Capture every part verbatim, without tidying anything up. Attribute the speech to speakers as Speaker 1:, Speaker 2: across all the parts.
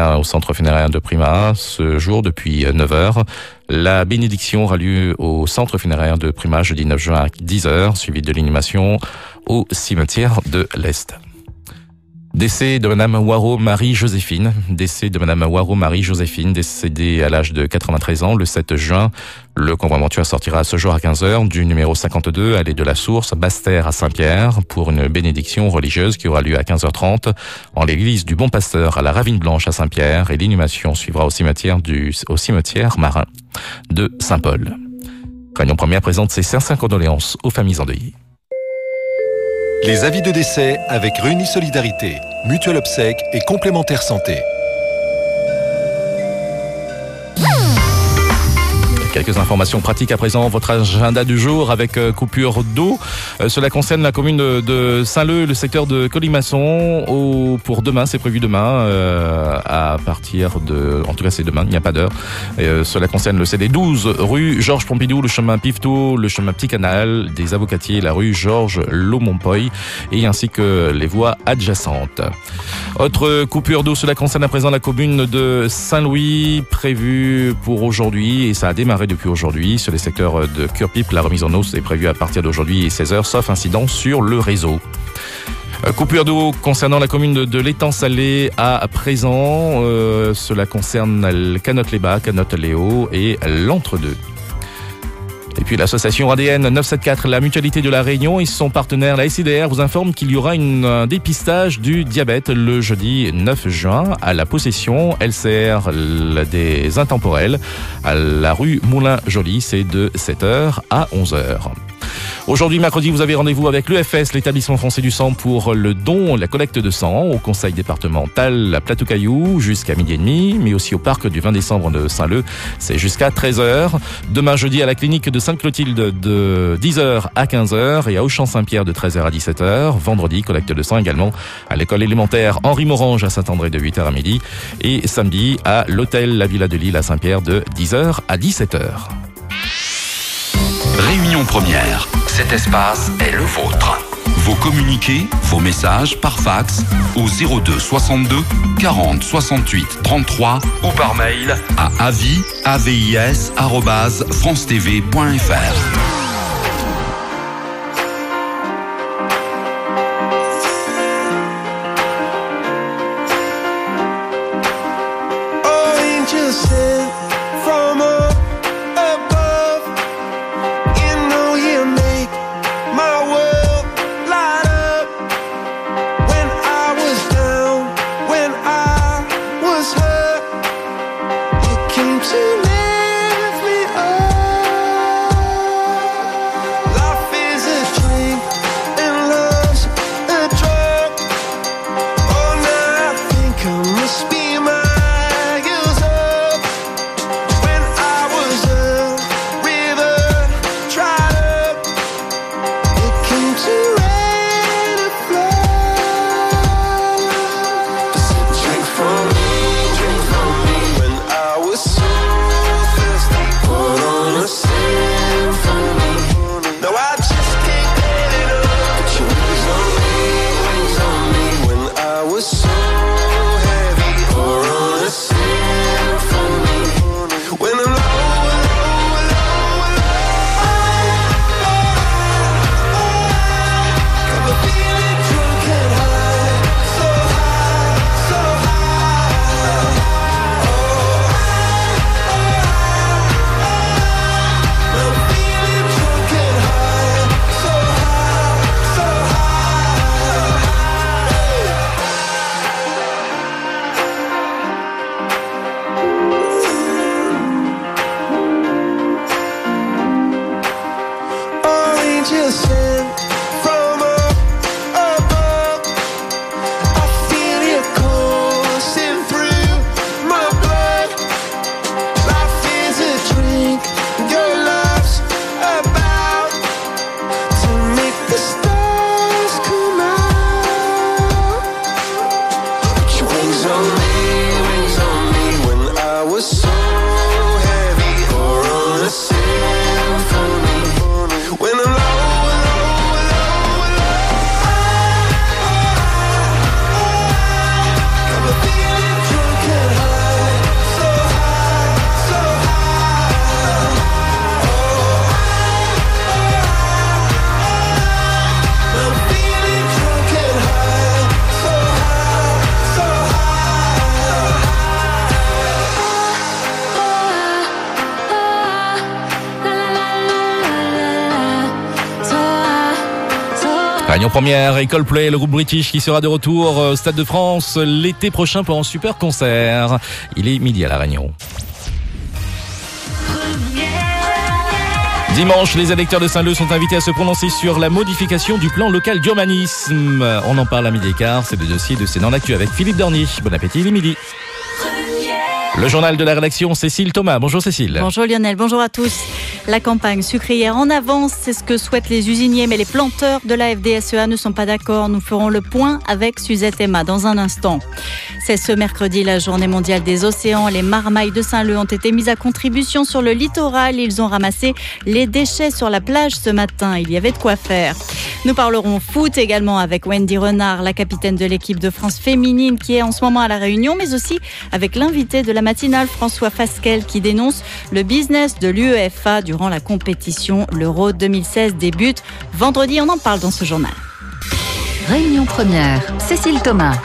Speaker 1: bien au centre funéraire de Prima ce jour depuis neuf heures. La bénédiction aura lieu au centre funéraire de Prima jeudi neuf juin à dix heures, suivi de l'inhumation au cimetière de l'Est. Décès de Madame Waro Marie-Joséphine, décès de Madame Waro Marie-Joséphine, décédée à l'âge de quatre-vingt-treize ans le sept juin. Le convoi mortuaire sortira ce jour à quinze heures du numéro cinquante-deux, allée de la Source, Basse-Terre à Saint-Pierre, pour une bénédiction religieuse qui aura lieu à quinze heures trente en l'église du Bon Pasteur à la Ravine Blanche à Saint-Pierre, et l'inhumation suivra au cimetière du, au cimetière marin de Saint-Paul. Réunion première présente ses sincères condoléances aux familles endeuillées.
Speaker 2: Les avis de décès avec Réunis Solidarité, Mutuelle Obsèques et Complémentaire Santé.
Speaker 1: Quelques informations pratiques à présent, votre agenda du jour avec euh, coupure d'eau. Euh, cela concerne la commune de, de Saint-Leu, le secteur de Colimaçon. Au, pour demain, c'est prévu demain, euh, à partir de... En tout cas, c'est demain, il n'y a pas d'heure. Euh, cela concerne le C D douze, rue Georges Pompidou, le chemin Pifto, le chemin Petit Canal, des Avocatiers, la rue Georges Lomonpoy, et ainsi que les voies adjacentes. Autre coupure d'eau, cela concerne à présent la commune de Saint-Louis, prévue pour aujourd'hui, et ça a démarré depuis aujourd'hui. Sur les secteurs de Curpipe, la remise en eau est prévue à partir d'aujourd'hui et seize heures, sauf incident sur le réseau. Coupure d'eau concernant la commune de, de l'Étang-Salé à présent. Euh, cela concerne Canotte-les-Bas, Canotte-les-Hauts et l'Entre-deux. Et puis l'association A D N neuf cent soixante-quatorze, la mutualité de la Réunion et son partenaire, la S I D R, vous informe qu'il y aura une, un dépistage du diabète le jeudi neuf juin à la possession L C R des Intemporels à la rue Moulin-Joly. C'est de sept heures à onze heures. Aujourd'hui, mercredi, vous avez rendez-vous avec l'E F S, l'établissement français du sang, pour le don, la collecte de sang au conseil départemental à Plateau-Caillou jusqu'à midi et demi, mais aussi au parc du vingt décembre de Saint-Leu, c'est jusqu'à treize heures. Demain, jeudi, à la clinique de Sainte-Clotilde de dix heures à quinze heures et à Auchan-Saint-Pierre de treize heures à dix-sept heures. Vendredi, collecte de sang également à l'école élémentaire Henri-Morange à Saint-André de huit heures à midi et samedi à l'hôtel La Villa de Lille à Saint-Pierre de dix heures à dix-sept heures.
Speaker 3: Réunion première. Cet espace est le vôtre. Vos communiqués, vos messages par fax au zéro deux soixante-deux quarante soixante-huit trente-trois ou par mail à avis arobase france t v point f r.
Speaker 4: So heavy.
Speaker 1: Réunion première et Coldplay, le groupe British qui sera de retour au Stade de France l'été prochain pour un super concert. Il est midi à La Réunion. Dimanche, les électeurs de Saint-Leu sont invités à se prononcer sur la modification du plan local d'urbanisme. On en parle à midi et quart, c'est le dossier de C'est dans l'actu avec Philippe Dornier. Bon appétit, il est midi. Le journal de la rédaction, Cécile Thomas. Bonjour Cécile.
Speaker 4: Bonjour Lionel, bonjour à tous. La campagne sucrière en avance, c'est ce que souhaitent les usiniers, mais les planteurs de la F D S E A ne sont pas d'accord. Nous ferons le point avec Suzette Emma dans un instant. C'est ce mercredi la journée mondiale des océans. Les marmailles de Saint-Leu ont été mises à contribution sur le littoral. Ils ont ramassé les déchets sur la plage ce matin. Il y avait de quoi faire. Nous parlerons foot également avec Wendy Renard, la capitaine de l'équipe de France féminine qui est en ce moment à La Réunion, mais aussi avec l'invité de la matinale, François Fasquelle, qui dénonce le business de l'U E F A durant la compétition. L'Euro deux mille seize débute vendredi. On en parle dans ce journal.
Speaker 5: Réunion première, Cécile Thomas.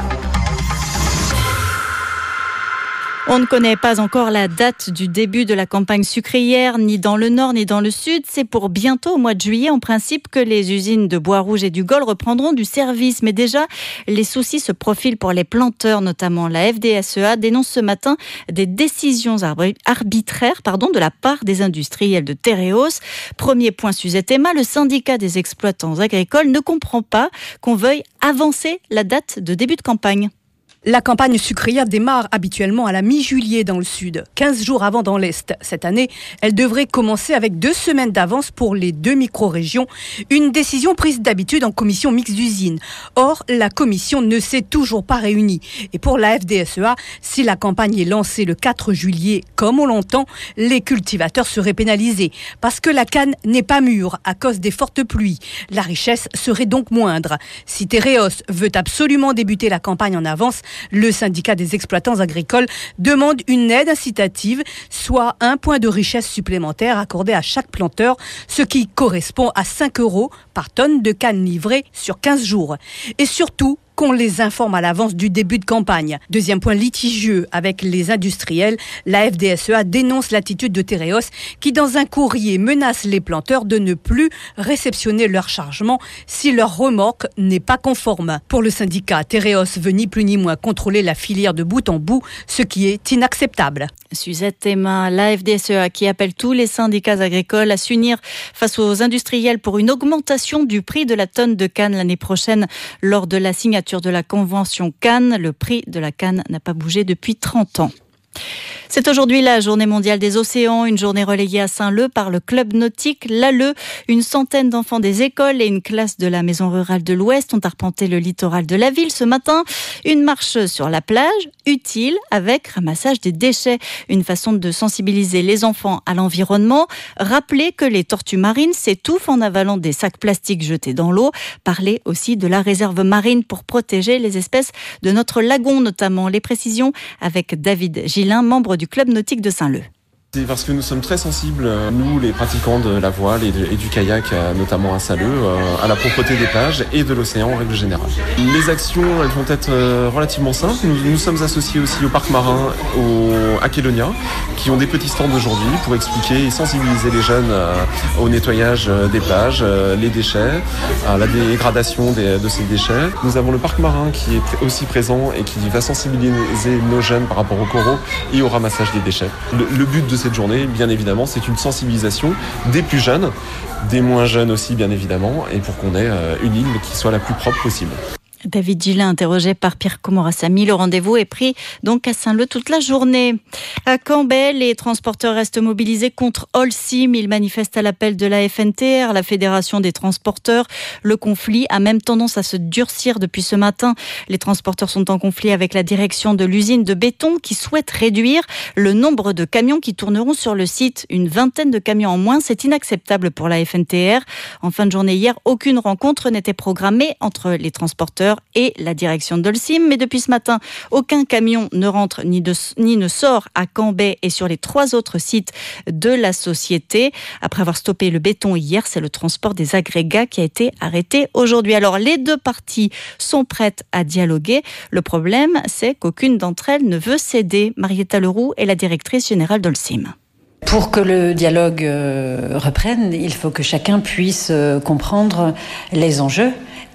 Speaker 4: On ne connaît pas encore la date du début de la campagne sucrière, ni dans le nord ni dans le sud. C'est pour bientôt, au mois de juillet, en principe, que les usines de Bois-Rouge et du Gol reprendront du service. Mais déjà, les soucis se profilent pour les planteurs, notamment. La F D S E A dénonce ce matin des décisions arbitraires pardon, de la part des industriels de Tereos. Premier point, Suzette Emma, le syndicat des exploitants agricoles ne comprend pas qu'on veuille avancer la date de début de campagne.
Speaker 6: La campagne sucrière démarre habituellement à la mi-juillet dans le sud, quinze jours avant dans l'est. Cette année, elle devrait commencer avec deux semaines d'avance pour les deux micro-régions, une décision prise d'habitude en commission mixte d'usine. Or, la commission ne s'est toujours pas réunie. Et pour la F D S E A, si la campagne est lancée le quatre juillet, comme on l'entend, les cultivateurs seraient pénalisés, parce que la canne n'est pas mûre à cause des fortes pluies. La richesse serait donc moindre. Si Tereos veut absolument débuter la campagne en avance, le syndicat des exploitants agricoles demande une aide incitative, soit un point de richesse supplémentaire accordé à chaque planteur, ce qui correspond à cinq euros par tonne de canne livrée sur quinze jours. Et surtout, qu'on les informe à l'avance du début de campagne. Deuxième point litigieux avec les industriels, la F D S E A dénonce l'attitude de Tereos qui, dans un courrier, menace les planteurs de ne plus réceptionner leur chargement si leur remorque n'est pas conforme. Pour le syndicat, Tereos veut ni plus ni moins contrôler la filière de bout en bout, ce qui est inacceptable.
Speaker 4: Suzette Emma, la F D S E A qui appelle tous les syndicats agricoles à s'unir face aux industriels pour une augmentation du prix de la tonne de canne l'année prochaine lors de la signature de la convention Cannes. Le prix de la canne n'a pas bougé depuis trente ans. C'est aujourd'hui la journée mondiale des océans, une journée relayée à Saint-Leu par le club nautique l'A L E. Une centaine d'enfants des écoles et une classe de la maison rurale de l'Ouest ont arpenté le littoral de la ville ce matin. Une marche sur la plage, utile, avec ramassage des déchets. Une façon de sensibiliser les enfants à l'environnement. Rappeler que les tortues marines s'étouffent en avalant des sacs plastiques jetés dans l'eau. Parler aussi de la réserve marine pour protéger les espèces de notre lagon, notamment. Les précisions avec David Gillin, membre du club nautique de Saint-Leu.
Speaker 7: C'est parce que nous sommes très sensibles, nous les pratiquants de la voile et, de, et du kayak, notamment à Saint-Leu, à la propreté des plages et de l'océan en règle générale. Les actions, elles vont être relativement simples. Nous, nous sommes associés aussi au parc marin, au, à Kélonia, qui ont des petits stands aujourd'hui pour expliquer et sensibiliser les jeunes au nettoyage des plages, les déchets, à la dégradation des, de ces déchets. Nous avons le parc marin qui est aussi présent et qui va sensibiliser nos jeunes par rapport aux coraux et au ramassage des déchets. Le, le but de cette journée, bien évidemment, c'est une sensibilisation des plus jeunes, des moins jeunes aussi, bien évidemment, et pour qu'on ait une île qui soit la plus propre possible.
Speaker 4: David Gillin, interrogé par Pierre Comorassamy. Le rendez-vous est pris donc à Saint-Leu toute la journée. À Cambrai, les transporteurs restent mobilisés contre Holcim. Ils manifestent à l'appel de la F N T R, la Fédération des transporteurs. Le conflit a même tendance à se durcir depuis ce matin. Les transporteurs sont en conflit avec la direction de l'usine de béton qui souhaite réduire le nombre de camions qui tourneront sur le site. Une vingtaine de camions en moins, c'est inacceptable pour la F N T R. En fin de journée hier, aucune rencontre n'était programmée entre les transporteurs et la direction d'Holcim. Mais depuis ce matin, aucun camion ne rentre ni, de, ni ne sort à Cambrai et sur les trois autres sites de la société. Après avoir stoppé le béton hier, c'est le transport des agrégats qui a été arrêté aujourd'hui. Alors, les deux parties sont prêtes à dialoguer. Le problème, c'est qu'aucune d'entre elles ne veut céder. Marietta Leroux est la directrice générale d'Holcim.
Speaker 8: Pour que le dialogue reprenne, il faut que chacun puisse comprendre les enjeux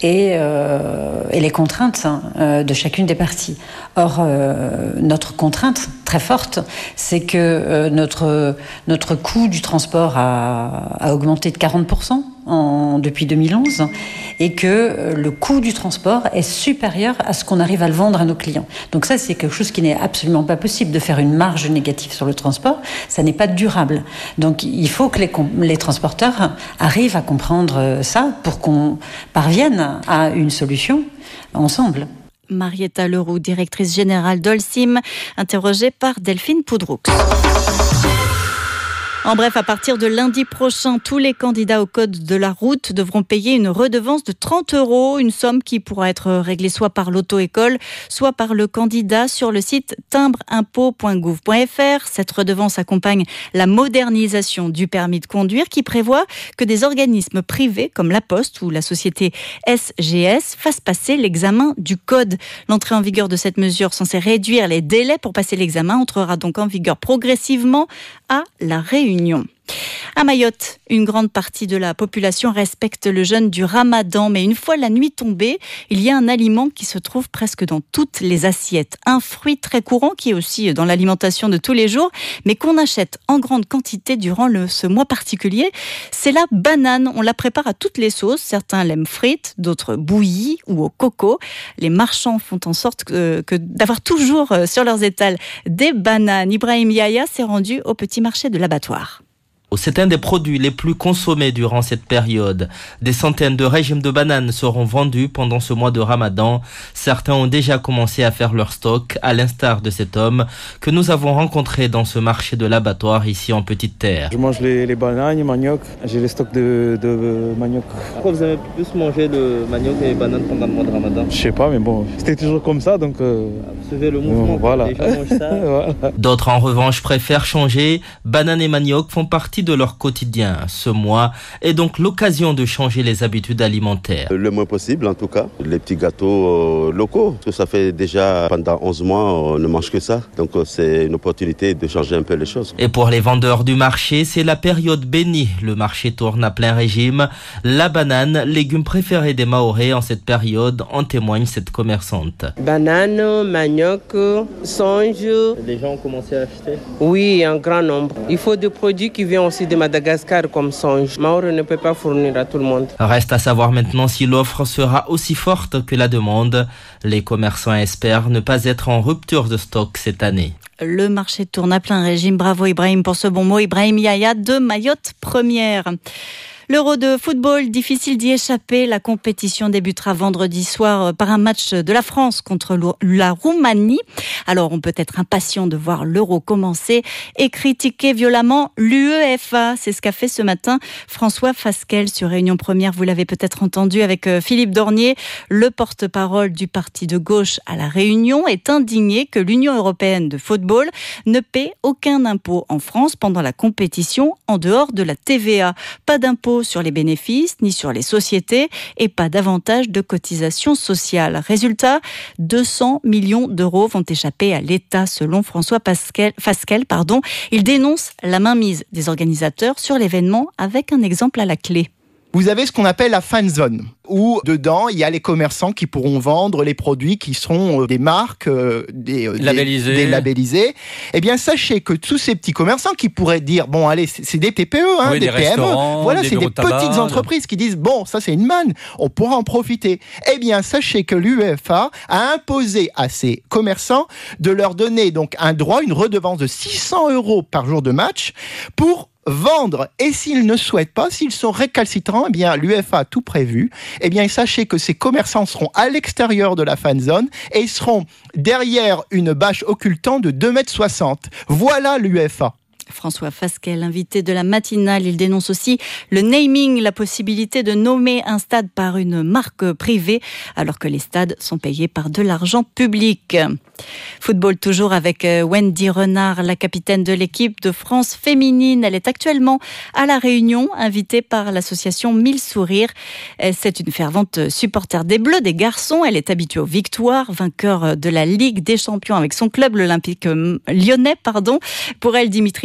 Speaker 8: et, euh, et les contraintes euh, de chacune des parties. Or, euh, notre contrainte très forte, c'est que euh, notre, notre coût du transport a, a augmenté de quarante pour cent en, depuis deux mille onze et que euh, le coût du transport est supérieur à ce qu'on arrive à le vendre à nos clients. Donc ça, c'est quelque chose qui n'est absolument pas possible, de faire une marge négative sur le transport. Ça n'est pas durable. Donc il faut que les, les transporteurs arrivent à comprendre ça pour qu'on parvienne à une solution ensemble.
Speaker 4: Marietta Leroux, directrice générale d'Holcim, interrogée par Delphine Poudroux. En bref, à partir de lundi prochain, tous les candidats au code de la route devront payer une redevance de trente euros, une somme qui pourra être réglée soit par l'auto-école, soit par le candidat sur le site timbre impôt point gouv point f r. Cette redevance accompagne la modernisation du permis de conduire qui prévoit que des organismes privés comme la Poste ou la société S G S fassent passer l'examen du code. L'entrée en vigueur de cette mesure censée réduire les délais pour passer l'examen entrera donc en vigueur progressivement à La Réunion. À Mayotte, une grande partie de la population respecte le jeûne du Ramadan, mais une fois la nuit tombée, il y a un aliment qui se trouve presque dans toutes les assiettes. Un fruit très courant qui est aussi dans l'alimentation de tous les jours, mais qu'on achète en grande quantité durant le, ce mois particulier, c'est la banane. On la prépare à toutes les sauces. Certains l'aiment frite, d'autres bouillie ou au coco. Les marchands font en sorte que, que d'avoir toujours sur leurs étals des bananes. Ibrahim Yahya s'est rendu au petit marché de l'abattoir.
Speaker 9: C'est un des produits les plus consommés durant cette période. Des centaines de régimes de bananes seront vendus pendant ce mois de Ramadan. Certains ont déjà commencé à faire leur stock, à l'instar de cet homme que nous avons rencontré dans ce marché de l'abattoir ici en Petite Terre.
Speaker 10: Je mange les, les bananes, le manioc. J'ai les stocks de, de manioc.
Speaker 9: Pourquoi vous avez plus mangé le manioc et les bananes pendant le mois de Ramadan?
Speaker 10: Je sais pas, mais bon, c'était toujours comme ça, donc... Euh...
Speaker 9: Vous suivez le mouvement, bon,
Speaker 10: voilà.
Speaker 9: Les gens mangent ça.
Speaker 10: Voilà.
Speaker 9: D'autres, en revanche, préfèrent changer. Bananes et manioc font partie de leur quotidien. Ce mois est donc l'occasion de changer les habitudes alimentaires.
Speaker 11: Le moins possible, en tout cas. Les petits gâteaux euh, locaux. Parce que ça fait déjà pendant onze mois, on ne mange que ça. Donc euh, c'est une opportunité de changer un peu les choses.
Speaker 9: Et pour les vendeurs du marché, c'est la période bénie. Le marché tourne à plein régime. La banane, légume préféré des Mahorais en cette période, en témoigne cette commerçante.
Speaker 12: Banane, manioc, songe.
Speaker 9: Les gens ont commencé à acheter?
Speaker 12: Oui, en grand nombre. Il faut des produits qui viennent aussi de Madagascar comme songe. Mahorais ne peut pas fournir à tout le monde.
Speaker 9: Reste à savoir maintenant si l'offre sera aussi forte que la demande. Les commerçants espèrent ne pas être en rupture de stock cette année.
Speaker 4: Le marché tourne à plein régime. Bravo Ibrahim pour ce bon mot. Ibrahim Yahya de Mayotte Première. L'Euro de football, difficile d'y échapper. La compétition débutera vendredi soir par un match de la France contre la Roumanie. Alors on peut être impatient de voir l'Euro commencer et critiquer violemment l'UEFA. C'est ce qu'a fait ce matin François Fasquelle sur Réunion Première. Vous l'avez peut-être entendu avec Philippe Dornier. Le porte-parole du parti de gauche à La Réunion est indigné que l'Union européenne de football ne paie aucun impôt en France pendant la compétition en dehors de la T V A. Pas d'impôt sur les bénéfices, ni sur les sociétés, et pas davantage de cotisations sociales. Résultat, deux cents millions d'euros vont échapper à l'État, selon François Fasquelle. Pardon. Il dénonce la mainmise des organisateurs sur l'événement avec un exemple à la clé.
Speaker 13: Vous avez ce qu'on appelle la fan zone, où dedans, il y a les commerçants qui pourront vendre les produits qui sont des marques, des,
Speaker 1: labellisés.
Speaker 13: des, des labellisés. Eh bien, sachez que tous ces petits commerçants qui pourraient dire, bon, allez, c'est des T P E, hein,
Speaker 1: oui,
Speaker 13: des,
Speaker 1: des
Speaker 13: P M E, voilà,
Speaker 1: des
Speaker 13: c'est des petites tabac, entreprises qui disent, bon, ça c'est une manne, on pourra en profiter. Eh bien, sachez que l'UEFA a imposé à ces commerçants de leur donner donc un droit, une redevance de six cents euros par jour de match pour vendre. Et s'ils ne souhaitent pas, s'ils sont récalcitrants, eh bien, l'UEFA a tout prévu. Eh bien, sachez que ces commerçants seront à l'extérieur de la fan zone et ils seront derrière une bâche occultante de deux mètres soixante. Voilà l'UEFA.
Speaker 4: François Fasquelle, invité de la matinale, il dénonce aussi le naming, la possibilité de nommer un stade par une marque privée, alors que les stades sont payés par de l'argent public. Football toujours avec Wendy Renard, la capitaine de l'équipe de France féminine. Elle est actuellement à La Réunion, invitée par l'association Mille Sourires. C'est une fervente supporter des Bleus, des garçons. Elle est habituée aux victoires, vainqueur de la Ligue des Champions avec son club, l'Olympique lyonnais. Pardon. Pour elle, Dimitri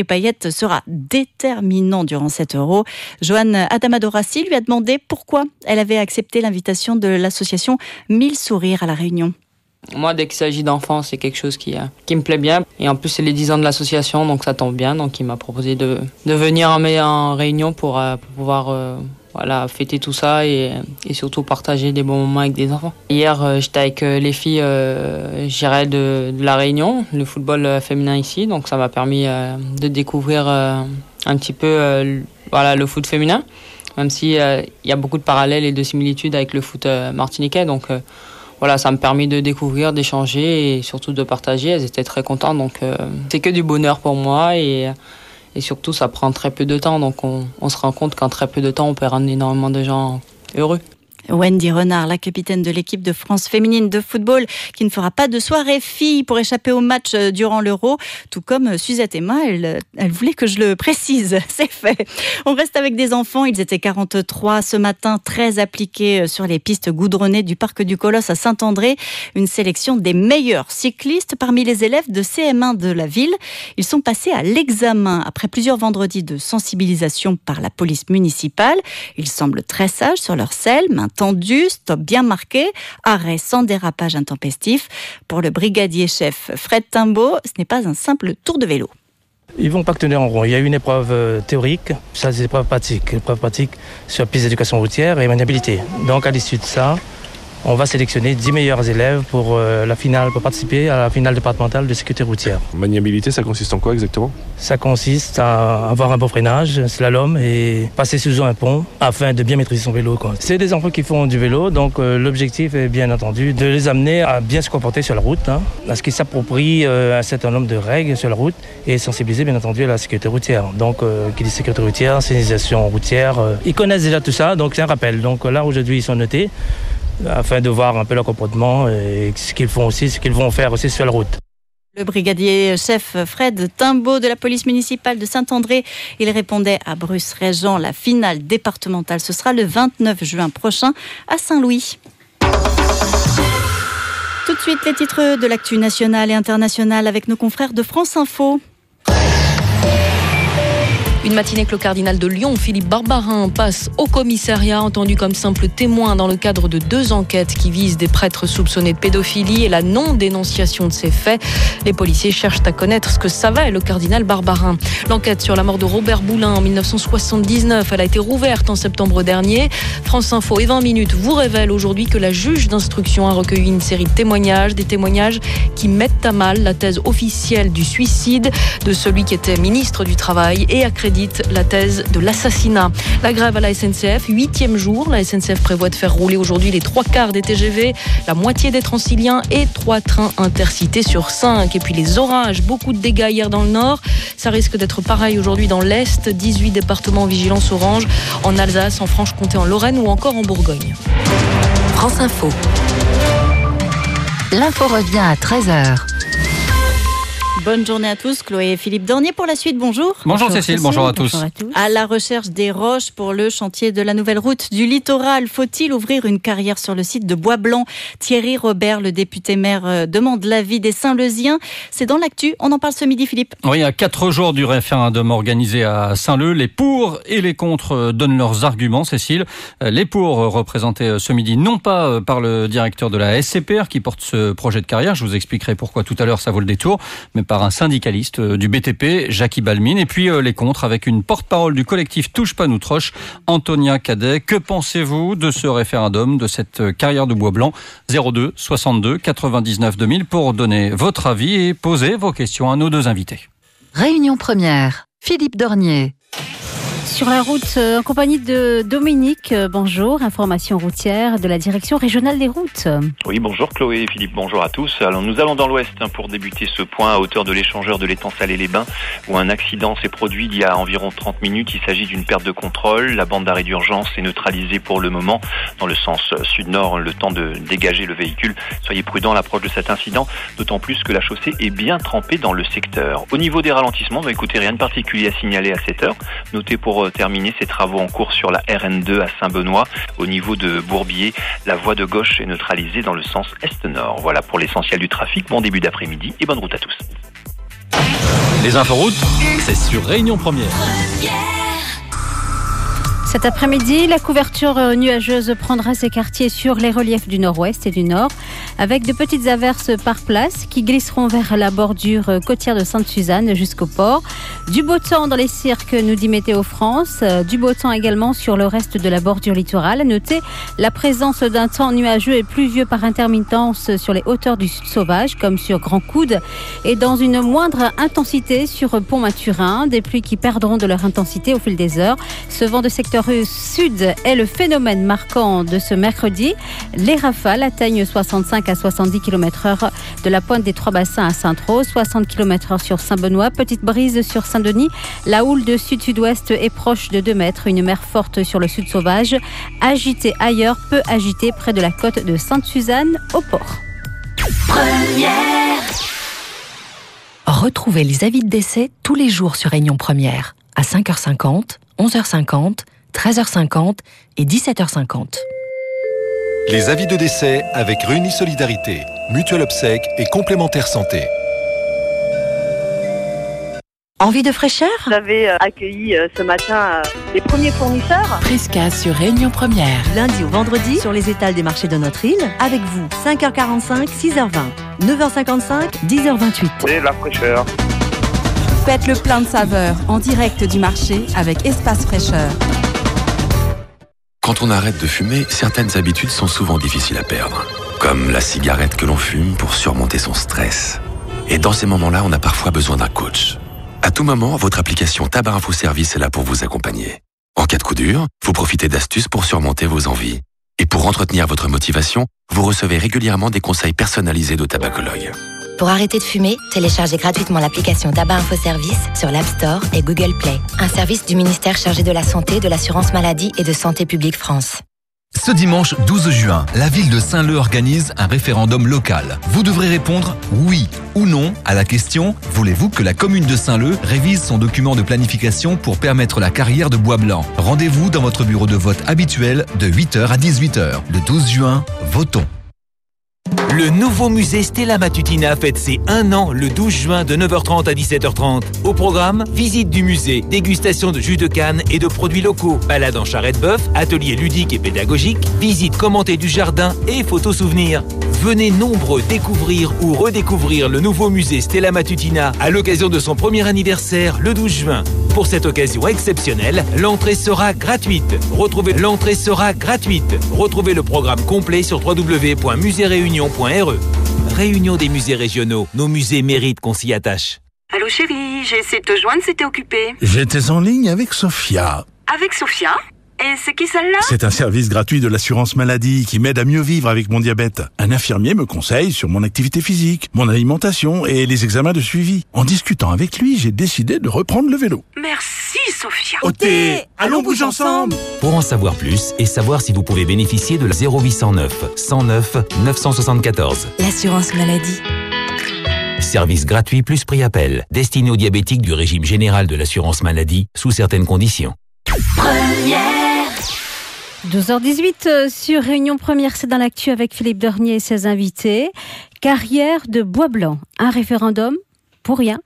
Speaker 4: Payet sera déterminant durant cet Euro. Joanne Adamadorassi lui a demandé pourquoi elle avait accepté l'invitation de l'association Mille Sourires à La Réunion.
Speaker 14: Moi, dès qu'il s'agit d'enfants, c'est quelque chose qui, euh, qui me plaît bien. Et en plus, c'est les dix ans de l'association, donc ça tombe bien. Donc, il m'a proposé de, de venir en, en réunion pour, euh, pour pouvoir euh, voilà, fêter tout ça et, et surtout partager des bons moments avec des enfants. Hier, euh, j'étais avec euh, les filles euh, j'irais de, de la Réunion, le football euh, féminin ici. Donc, ça m'a permis euh, de découvrir euh, un petit peu euh, voilà, le foot féminin, même s'il euh, y a beaucoup de parallèles et de similitudes avec le foot euh, martiniquais. Donc, euh, Voilà, ça m'a permis de découvrir, d'échanger et surtout de partager. Elles étaient très contentes, donc euh, c'est que du bonheur pour moi et, et surtout ça prend très peu de temps. Donc on, on se rend compte qu'en très peu de temps, on peut rendre énormément de gens heureux.
Speaker 4: Wendy Renard, la capitaine de l'équipe de France féminine de football, qui ne fera pas de soirée filles pour échapper au match durant l'Euro, tout comme Suzette Emma, elle, elle voulait que je le précise, c'est fait. On reste avec des enfants, ils étaient quarante-trois ce matin, très appliqués sur les pistes goudronnées du Parc du Colosse à Saint-André, une sélection des meilleurs cyclistes parmi les élèves de C M un de la ville. Ils sont passés à l'examen après plusieurs vendredis de sensibilisation par la police municipale. Ils semblent très sages sur leur selle, main tendu, stop bien marqué, arrêt sans dérapage intempestif. Pour le brigadier chef Fred Timbaud, ce n'est pas un simple tour de vélo.
Speaker 15: Ils vont pas que tenir en rond. Il y a une épreuve théorique, ça c'est l'épreuve pratique. L'épreuve pratique sur piste d'éducation routière et maniabilité. Donc à l'issue de ça, on va sélectionner dix meilleurs élèves pour euh, la finale, pour participer à la finale départementale de sécurité routière.
Speaker 16: Maniabilité, ça consiste en quoi exactement ?
Speaker 15: Ça consiste à avoir un bon freinage, slalom et passer sous un pont afin de bien maîtriser son vélo, quoi. C'est des enfants qui font du vélo, donc euh, l'objectif est bien entendu de les amener à bien se comporter sur la route, hein, à ce qu'ils s'approprient euh, un certain nombre de règles sur la route et sensibiliser bien entendu à la sécurité routière. Donc, euh, qui dit sécurité routière, signalisation routière, euh, ils connaissent déjà tout ça, donc c'est un rappel. Donc là aujourd'hui ils sont notés, afin de voir un peu leur comportement et ce qu'ils font aussi, ce qu'ils vont faire aussi sur la route.
Speaker 4: Le brigadier chef Fred Timbaud de la police municipale de Saint-André, il répondait à Bruce Régent. La finale départementale, ce sera le vingt-neuf juin prochain à Saint-Louis. Tout de suite, les titres de l'actu nationale et internationale avec nos confrères de France Info.
Speaker 17: Une matinée que le cardinal de Lyon, Philippe Barbarin, passe au commissariat, entendu comme simple témoin dans le cadre de deux enquêtes qui visent des prêtres soupçonnés de pédophilie et la non-dénonciation de ces faits. Les policiers cherchent à connaître ce que savait le cardinal Barbarin. L'enquête sur la mort de Robert Boulin en dix-neuf cent soixante-dix-neuf, elle a été rouverte en septembre dernier. France Info et vingt minutes vous révèlent aujourd'hui que la juge d'instruction a recueilli une série de témoignages, des témoignages qui mettent à mal la thèse officielle du suicide de celui qui était ministre du Travail et accrédite la thèse de l'assassinat. La grève à la S N C F, huitième jour. La S N C F prévoit de faire rouler aujourd'hui les trois quarts des T G V, la moitié des Transiliens et trois trains intercités sur cinq. Et puis les orages, beaucoup de dégâts hier dans le nord. Ça risque d'être pareil aujourd'hui dans l'Est. dix-huit départements en vigilance orange, en Alsace, en Franche-Comté, en Lorraine ou encore en Bourgogne.
Speaker 5: France Info. L'info revient à treize heures.
Speaker 4: Bonne journée à tous, Chloé et Philippe Dornier pour la suite, bonjour.
Speaker 18: Bonjour, bonjour Cécile, Cécile, bonjour à tous.
Speaker 4: Bonjour à tous. À la recherche des roches pour le chantier de la nouvelle route du littoral, faut-il ouvrir une carrière sur le site de Bois-Blanc ? Thierry Robert, le député maire, demande l'avis des Saint-Leusiens. C'est dans l'actu, on en parle ce midi, Philippe.
Speaker 18: Oui, à quatre jours du référendum organisé à Saint-Leu, les pour et les contre donnent leurs arguments, Cécile. Les pour représentés ce midi, non pas par le directeur de la S C P R qui porte ce projet de carrière, je vous expliquerai pourquoi tout à l'heure ça vaut le détour, mais par un syndicaliste du B T P, Jackie Balmine, et puis euh, les contres avec une porte-parole du collectif Touche pas nous troche, Antonia Cadet. Que pensez-vous de ce référendum, de cette carrière de Bois-Blanc ? zéro deux soixante-deux quatre-vingt-dix-neuf deux mille pour donner votre avis et poser vos questions à nos deux invités.
Speaker 5: Réunion première, Philippe Dornier.
Speaker 19: Sur la route, euh, en compagnie de Dominique, euh, bonjour, information routière de la direction régionale des routes.
Speaker 20: Oui, bonjour Chloé et Philippe, bonjour à tous. Alors nous allons dans l'ouest hein, pour débuter ce point à hauteur de l'échangeur de l'étang Salé-les-Bains où un accident s'est produit il y a environ trente minutes. Il s'agit d'une perte de contrôle. La bande d'arrêt d'urgence est neutralisée pour le moment dans le sens sud-nord, le temps de dégager le véhicule. Soyez prudents à l'approche de cet incident, d'autant plus que la chaussée est bien trempée dans le secteur. Au niveau des ralentissements, bah, écoutez, rien de particulier à signaler à cette heure. Notez pour terminer ces travaux en cours sur la R N deux à Saint-Benoît. Au niveau de Bourbier, la voie de gauche est neutralisée dans le sens est-nord. Voilà pour l'essentiel du trafic. Bon début d'après-midi et bonne route à tous.
Speaker 18: Les inforoutes c'est sur Réunion Première.
Speaker 19: Cet après-midi, la couverture nuageuse prendra ses quartiers sur les reliefs du nord-ouest et du nord, avec de petites averses par place qui glisseront vers la bordure côtière de Sainte-Suzanne jusqu'au port. Du beau temps dans les cirques, nous dit Météo France. Du beau temps également sur le reste de la bordure littorale. Notez la présence d'un temps nuageux et pluvieux par intermittence sur les hauteurs du Sud Sauvage, comme sur Grand Coude, et dans une moindre intensité sur Pont-Maturin. Des pluies qui perdront de leur intensité au fil des heures. Ce vent de secteur sud est le phénomène marquant de ce mercredi. Les rafales atteignent soixante-cinq à soixante-dix kilomètres heure de la pointe des Trois-Bassins à Sainte-Rose, soixante kilomètres heure sur Saint-Benoît, petite brise sur Saint-Denis. La houle de sud-sud-ouest est proche de deux mètres, une mer forte sur le Sud Sauvage, agitée ailleurs, peu agitée près de la côte de Sainte-Suzanne au port.
Speaker 5: Première. Retrouvez les avis de décès tous les jours sur Réunion Première à cinq heures cinquante, onze heures cinquante, treize heures cinquante et dix-sept heures cinquante.
Speaker 2: Les avis de décès avec Réunis Solidarité, Mutuelle Obsèques et Complémentaire Santé.
Speaker 21: Envie de fraîcheur ?
Speaker 22: Vous avez accueilli ce matin les premiers fournisseurs.
Speaker 5: Fresca sur Réunion Première.
Speaker 21: Lundi au vendredi sur les étals des marchés de notre île. Avec vous, cinq heures quarante-cinq, six heures vingt, neuf heures cinquante-cinq, dix heures vingt-huit.
Speaker 23: C'est la fraîcheur.
Speaker 5: Faites le plein de saveurs en direct du marché avec Espace Fraîcheur.
Speaker 3: Quand on arrête de fumer, certaines habitudes sont souvent difficiles à perdre. Comme la cigarette que l'on fume pour surmonter son stress. Et dans ces moments-là, on a parfois besoin d'un coach. À tout moment, votre application Tabac Info Service est là pour vous accompagner. En cas de coup dur, vous profitez d'astuces pour surmonter vos envies. Et pour entretenir votre motivation, vous recevez régulièrement des conseils personnalisés de tabacologues.
Speaker 24: Pour arrêter de fumer, téléchargez gratuitement l'application Tabac Info Service sur l'App Store et Google Play. Un service du ministère chargé de la Santé, de l'Assurance Maladie et de Santé Publique France.
Speaker 25: Ce dimanche douze juin, la ville de Saint-Leu organise un référendum local. Vous devrez répondre oui ou non à la question « Voulez-vous que la commune de Saint-Leu révise son document de planification pour permettre la carrière de bois blanc ?» Rendez-vous dans votre bureau de vote habituel de huit heures à dix-huit heures. Le douze juin, votons.
Speaker 26: Le nouveau musée Stella Matutina fête ses un an le douze juin de neuf heures trente à dix-sept heures trente. Au programme, visite du musée, dégustation de jus de canne et de produits locaux, balade en charrette-bœuf, atelier ludique et pédagogique, visite commentée du jardin et photos souvenirs. Venez nombreux découvrir ou redécouvrir le nouveau musée Stella Matutina à l'occasion de son premier anniversaire le douze juin. Pour cette occasion exceptionnelle, l'entrée sera gratuite. Retrouvez l'entrée sera gratuite. Retrouvez le programme complet sur w w w point musée réunion point r e. Réunion des musées régionaux. Nos musées méritent qu'on s'y attache.
Speaker 27: Allô chérie, j'ai essayé de te joindre, c'était occupé.
Speaker 28: J'étais en ligne avec Sophia.
Speaker 27: Avec Sophia ? Et c'est qui celle-là ?
Speaker 28: C'est un service gratuit de l'assurance maladie qui m'aide à mieux vivre avec mon diabète. Un infirmier me conseille sur mon activité physique, mon alimentation et les examens de suivi. En discutant avec lui, j'ai décidé de reprendre le vélo.
Speaker 27: Merci Sophia.
Speaker 28: Ok, allons bouger ensemble.
Speaker 26: Pour en savoir plus et savoir si vous pouvez bénéficier de la zéro huit cent neuf, cent neuf, neuf cent soixante-quatorze.
Speaker 24: L'assurance maladie.
Speaker 26: Service gratuit plus prix appel, destiné aux diabétiques du régime général de l'assurance maladie sous certaines conditions.
Speaker 19: Première. douze heures dix-huit sur Réunion Première, c'est dans l'actu avec Philippe Dornier et ses invités. Carrière de bois blanc, un référendum pour rien.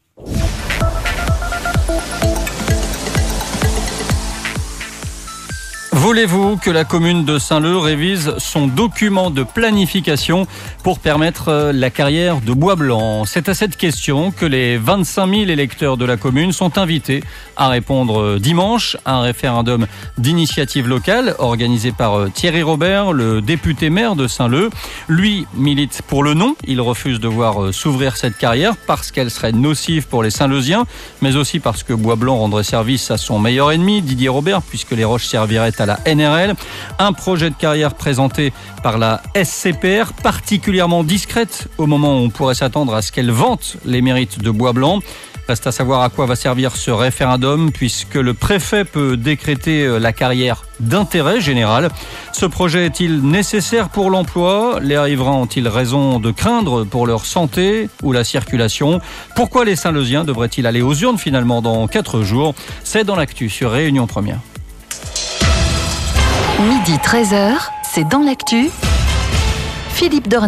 Speaker 18: Voulez-vous que la commune de Saint-Leu révise son document de planification pour permettre la carrière de bois blanc ? C'est à cette question que les vingt-cinq mille électeurs de la commune sont invités à répondre dimanche. Un référendum d'initiative locale organisé par Thierry Robert, le député maire de Saint-Leu. Lui milite pour le non. Il refuse de voir s'ouvrir cette carrière parce qu'elle serait nocive pour les Saint-Leusiens, mais aussi parce que bois blanc rendrait service à son meilleur ennemi, Didier Robert, puisque les roches serviraient à la N R L. Un projet de carrière présenté par la S C P R, particulièrement discrète au moment où on pourrait s'attendre à ce qu'elle vante les mérites de bois blanc. Reste à savoir à quoi va servir ce référendum, puisque le préfet peut décréter la carrière d'intérêt général. Ce projet est-il nécessaire pour l'emploi ? Les riverains ont-ils raison de craindre pour leur santé ou la circulation ? Pourquoi les Saint-Leusiens devraient-ils aller aux urnes finalement dans quatre jours ? C'est dans l'actu sur Réunion Première.
Speaker 5: Midi treize heures, c'est dans l'actu. Philippe Dornier.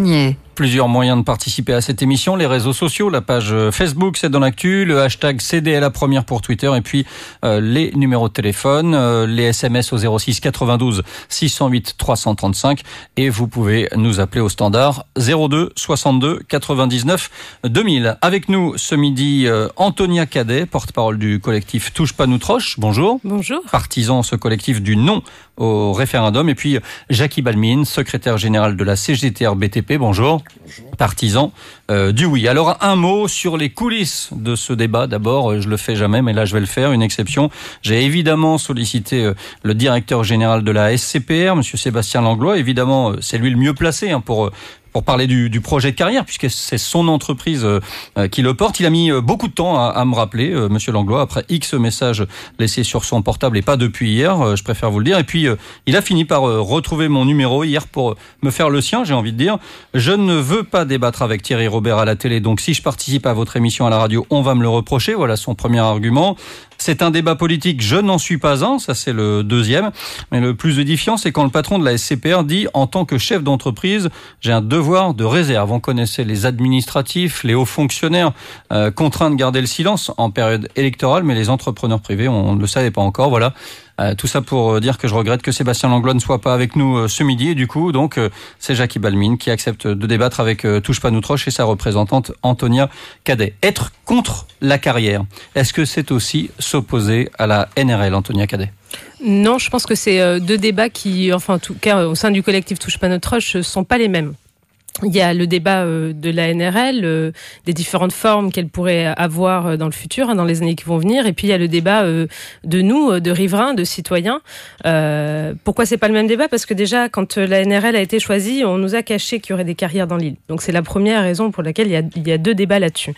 Speaker 18: Plusieurs moyens de participer à cette émission, les réseaux sociaux, la page Facebook c'est dans l'actu, le hashtag C D L A première pour Twitter et puis euh, les numéros de téléphone, euh, les S M S au zéro six quatre-vingt-douze six cent huit trois cent trente-cinq et vous pouvez nous appeler au standard zéro deux soixante-deux quatre-vingt-dix-neuf deux mille. Avec nous ce midi euh, Antonia Cadet, porte-parole du collectif Touche pas nous troche. Bonjour.
Speaker 6: Bonjour.
Speaker 18: Partisan ce collectif du non au référendum et puis Jackie Balmin, secrétaire général de la C G T R B T P. Bonjour. Bonjour. Partisan euh, du oui. Alors un mot sur les coulisses de ce débat. D'abord, je le fais jamais, mais là je vais le faire. Une exception. J'ai évidemment sollicité euh, le directeur général de la S C P R, Monsieur Sébastien Langlois. Évidemment, c'est lui le mieux placé hein, pour. Euh, pour parler du, du projet de carrière, puisque c'est son entreprise euh, qui le porte. Il a mis beaucoup de temps à, à me rappeler, euh, Monsieur Langlois, après X messages laissés sur son portable et pas depuis hier, euh, je préfère vous le dire. Et puis, euh, il a fini par euh, retrouver mon numéro hier pour me faire le sien, j'ai envie de dire. Je ne veux pas débattre avec Thierry Robert à la télé, donc si je participe à votre émission à la radio, on va me le reprocher. Voilà son premier argument. C'est un débat politique, je n'en suis pas un, ça c'est le deuxième. Mais le plus édifiant, c'est quand le patron de la S C P R dit « En tant que chef d'entreprise, j'ai un devoir de réserve ». On connaissait les administratifs, les hauts fonctionnaires euh, contraints de garder le silence en période électorale, mais les entrepreneurs privés, on ne le savait pas encore, voilà. Euh, tout ça pour dire que je regrette que Sébastien Langlois ne soit pas avec nous euh, ce midi. Et du coup, donc, euh, c'est Jackie Balmin qui accepte de débattre avec euh, Touche pas nous troche et sa représentante Antonia Cadet. Être contre la carrière, est-ce que c'est aussi s'opposer à la N R L, Antonia Cadet ?
Speaker 6: Non, je pense que c'est deux débats qui, enfin en tout cas au sein du collectif Touche pas notre troche, ne sont pas les mêmes. Il y a le débat de la N R L, des différentes formes qu'elle pourrait avoir dans le futur, dans les années qui vont venir, et puis il y a le débat de nous, de riverains, de citoyens. Euh, pourquoi c'est pas le même débat ? Parce que déjà, quand la N R L a été choisie, on nous a caché qu'il y aurait des carrières dans l'île. Donc c'est la première raison pour laquelle il y a, il y a deux débats là-dessus.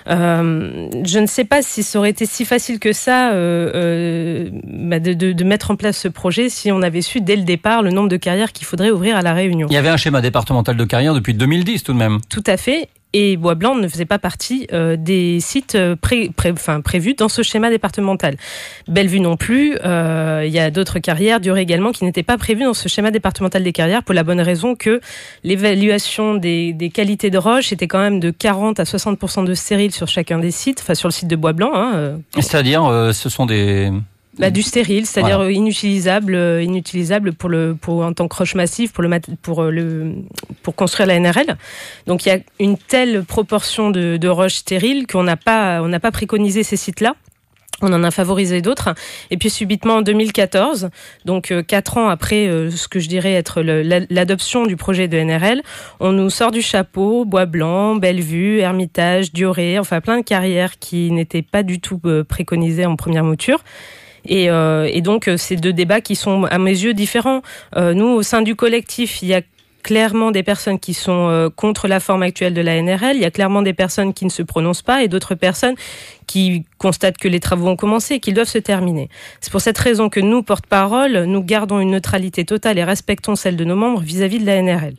Speaker 6: Euh, je ne sais pas si ça aurait été si facile que ça euh, euh, bah de, de, de mettre en place ce projet si on avait su dès le départ le nombre de carrières qu'il faudrait ouvrir à La Réunion.
Speaker 18: Il y avait un schéma départemental de carrière depuis deux mille dix tout de même.
Speaker 6: Tout à fait. Et Bois-Blanc ne faisait pas partie euh, des sites pré, pré, enfin, prévus dans ce schéma départemental. Bellevue non plus. Euh, il y a d'autres carrières, Dioré également, qui n'étaient pas prévues dans ce schéma départemental des carrières pour la bonne raison que l'évaluation des, des qualités de roche était quand même de quarante à soixante pour cent de stérile sur chacun des sites, enfin sur le site de Bois-Blanc. Hein, euh.
Speaker 18: C'est-à-dire, euh, ce sont des...
Speaker 6: Bah, du stérile, c'est-à-dire
Speaker 18: voilà.
Speaker 6: inutilisable, euh, inutilisable pour le, pour, en tant que roche massive pour, le, pour, le, pour construire la N R L. Donc il y a une telle proportion de, de roches stériles qu'on n'a pas, on n'a pas préconisé ces sites-là. On en a favorisé d'autres. Et puis subitement en deux mille quatorze, donc euh, quatre ans après euh, ce que je dirais être le, la, l'adoption du projet de N R L, on nous sort du chapeau Bois-Blanc, Bellevue, Hermitage, Dioré, enfin plein de carrières qui n'étaient pas du tout euh, préconisées en première mouture. Et, euh, et donc, c'est deux débats qui sont, à mes yeux, différents. Euh, nous, au sein du collectif, il y a clairement des personnes qui sont euh, contre la forme actuelle de la N R L. Il y a clairement des personnes qui ne se prononcent pas et d'autres personnes qui constatent que les travaux ont commencé et qu'ils doivent se terminer. C'est pour cette raison que nous, porte-parole, nous gardons une neutralité totale et respectons celle de nos membres vis-à-vis de la N R L.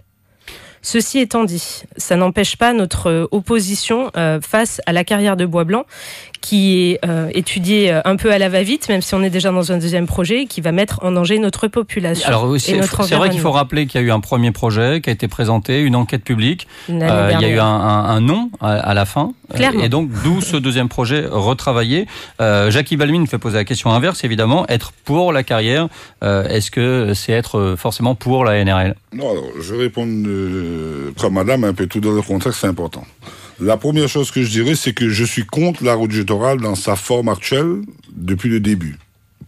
Speaker 6: Ceci étant dit, ça n'empêche pas notre opposition euh, face à la carrière de Bois-Blanc, qui est euh, étudiée un peu à la va-vite, même si on est déjà dans un deuxième projet, qui va mettre en danger notre population.
Speaker 18: Alors oui, c'est,
Speaker 6: et notre
Speaker 18: c'est vrai qu'il faut rappeler qu'il y a eu un premier projet qui a été présenté, une enquête publique.
Speaker 6: Euh,
Speaker 18: il y a eu un, un, un non à, à la fin.
Speaker 6: Clairement.
Speaker 18: Et donc, d'où ce deuxième projet retravaillé. Euh, Jackie Balmin fait poser la question inverse, évidemment. Être pour la carrière, euh, est-ce que c'est être forcément pour la N R L ?
Speaker 7: Non, alors, je réponds euh, comme madame, un peu tout dans le contexte, c'est important. La première chose que je dirais, c'est que je suis contre la route du littoral dans sa forme actuelle depuis le début. Pourquoi ?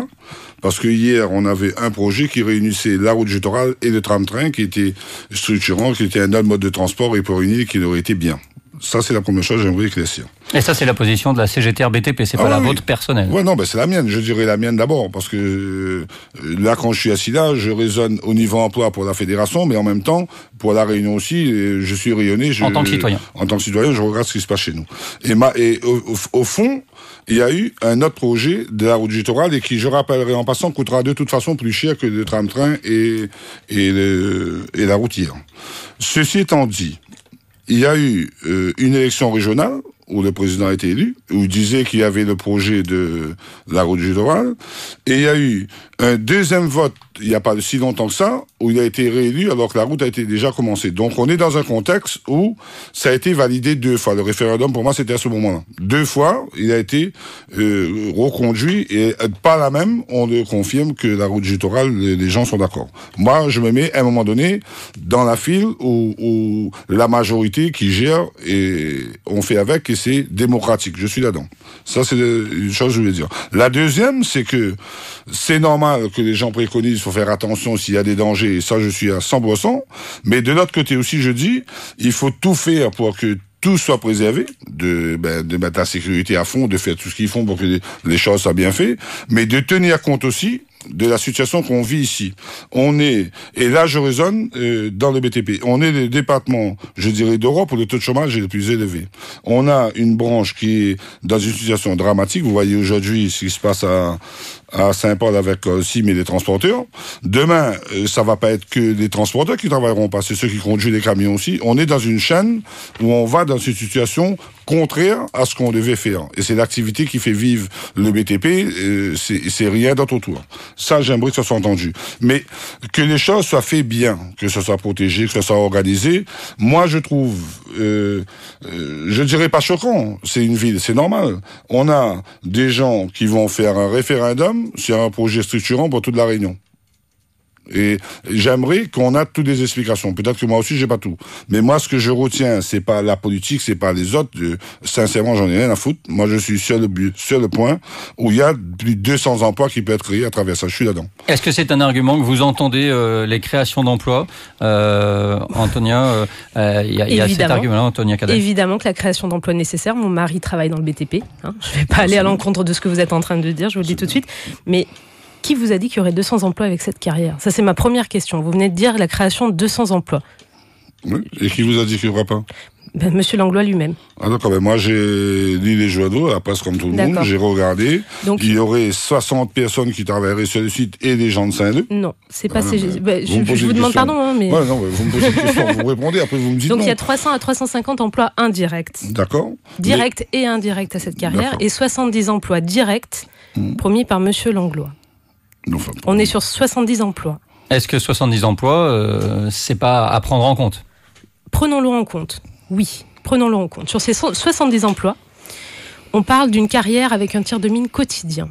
Speaker 7: Parce que hier, on avait un projet qui réunissait la route du littoral et le tram-train, qui était structurant, qui était un autre mode de transport et pour une île qui aurait été bien. Ça, c'est la première chose que j'aimerais éclaircir.
Speaker 18: Et ça, c'est la position de la C G T R B T P, c'est
Speaker 7: ah,
Speaker 18: pas
Speaker 7: oui,
Speaker 18: la
Speaker 7: oui.
Speaker 18: vôtre personnelle.
Speaker 7: Ouais, non, ben c'est la mienne. Je dirais la mienne d'abord, parce que euh, là, quand je suis assis là, je raisonne au niveau emploi pour la fédération, mais en même temps, pour la Réunion aussi, je suis rayonné. Je,
Speaker 18: en tant que citoyen.
Speaker 7: En tant que citoyen, je regarde ce qui se passe chez nous. Et, ma, et au, au, au fond, il y a eu un autre projet de la route du littoral et qui, je rappellerai en passant, coûtera de toute façon plus cher que le tram-train et, et, le, et la routière. Ceci étant dit, il y a eu euh, une élection régionale où le président a été élu, où il disait qu'il y avait le projet de la route du littoral, et il y a eu un deuxième vote, il n'y a pas si longtemps que ça, où il a été réélu alors que la route a été déjà commencée. Donc on est dans un contexte où ça a été validé deux fois. Le référendum, pour moi, c'était à ce moment-là. Deux fois, il a été euh, reconduit, et par là même, on le confirme que la route du littoral, les, les gens sont d'accord. Moi, je me mets à un moment donné dans la file où, où la majorité qui gère, et on fait avec, et c'est démocratique. Je suis là-dedans. Ça, c'est une chose que je voulais dire. La deuxième, c'est que c'est normal que les gens préconisent, il faut faire attention s'il y a des dangers, et ça, je suis à cent pour cent. Mais de l'autre côté aussi, je dis, il faut tout faire pour que tout soit préservé, de, ben, de mettre la sécurité à fond, de faire tout ce qu'ils font pour que les, les choses soient bien faites, mais de tenir compte aussi de la situation qu'on vit ici. On est, et là je raisonne euh, dans le B T P, on est le département, je dirais, d'Europe où le taux de chômage est le plus élevé. On a une branche qui est dans une situation dramatique. Vous voyez aujourd'hui ce qui se passe à, à Saint-Paul avec euh, Sim et les transporteurs. Demain, euh, ça va pas être que les transporteurs qui travailleront pas, c'est ceux qui conduisent les camions aussi. On est dans une chaîne où on va dans une situation contraire à ce qu'on devait faire. Et c'est l'activité qui fait vivre le B T P, euh, c'est, c'est rien d'autre autour. Ça, j'aimerais que ça soit entendu. Mais que les choses soient faites bien, que ce soit protégé, que ce soit organisé, moi, je trouve, euh, euh, je dirais pas choquant, c'est une ville, c'est normal. On a des gens qui vont faire un référendum sur un projet structurant pour toute la Réunion. Et j'aimerais qu'on a toutes les explications. Peut-être que moi aussi j'ai pas tout. Mais moi, ce que je retiens, c'est pas la politique, c'est pas les autres. Euh, sincèrement, j'en ai rien à foutre. Moi, je suis sur le but, sur le point où il y a plus de deux cents emplois qui peuvent être créés à travers ça. Je suis là-dedans.
Speaker 18: Est-ce que c'est un argument que vous entendez, euh, les créations d'emplois, euh, Antonia, il euh, y a, y a cet argument-là, Antonia Cadet.
Speaker 6: Évidemment que la création d'emplois est nécessaire. Mon mari travaille dans le B T P. Hein. Je vais pas aller à l'encontre de ce que vous êtes en train de dire. Je vous le dis tout de suite. Mais qui vous a dit qu'il y aurait deux cents emplois avec cette carrière ? Ça, c'est ma première question. Vous venez de dire la création de deux cents emplois.
Speaker 7: Oui. Et qui vous a dit qu'il n'y aura pas ?
Speaker 6: Ben, Monsieur Langlois lui-même.
Speaker 7: Ah d'accord, ben moi j'ai lu les journaux, la presse comme tout le
Speaker 6: D'accord.
Speaker 7: monde, j'ai regardé.
Speaker 6: Donc,
Speaker 7: il y aurait soixante personnes qui travailleraient sur le site et des gens de Saint-Leu.
Speaker 6: Non, c'est pas...
Speaker 7: Ah,
Speaker 6: ces...
Speaker 7: ben,
Speaker 6: ben,
Speaker 7: vous
Speaker 6: je je vous demande pardon, hein, mais...
Speaker 7: Ouais, non, vous me posez une question, vous me répondez, après vous me dites
Speaker 6: Donc
Speaker 7: non.
Speaker 6: il y a trois cents à trois cent cinquante emplois indirects.
Speaker 7: D'accord.
Speaker 6: Directs mais... et indirects à cette carrière,
Speaker 7: D'accord.
Speaker 6: et soixante-dix emplois directs mmh. promis par Monsieur Langlois. Enfin, on est sur soixante-dix emplois.
Speaker 18: Est-ce que soixante-dix emplois, euh, c'est pas à prendre en compte ?
Speaker 6: Prenons-le en compte, oui. Prenons-le en compte. Sur ces soixante-dix emplois, on parle d'une carrière avec un tir de mine quotidien.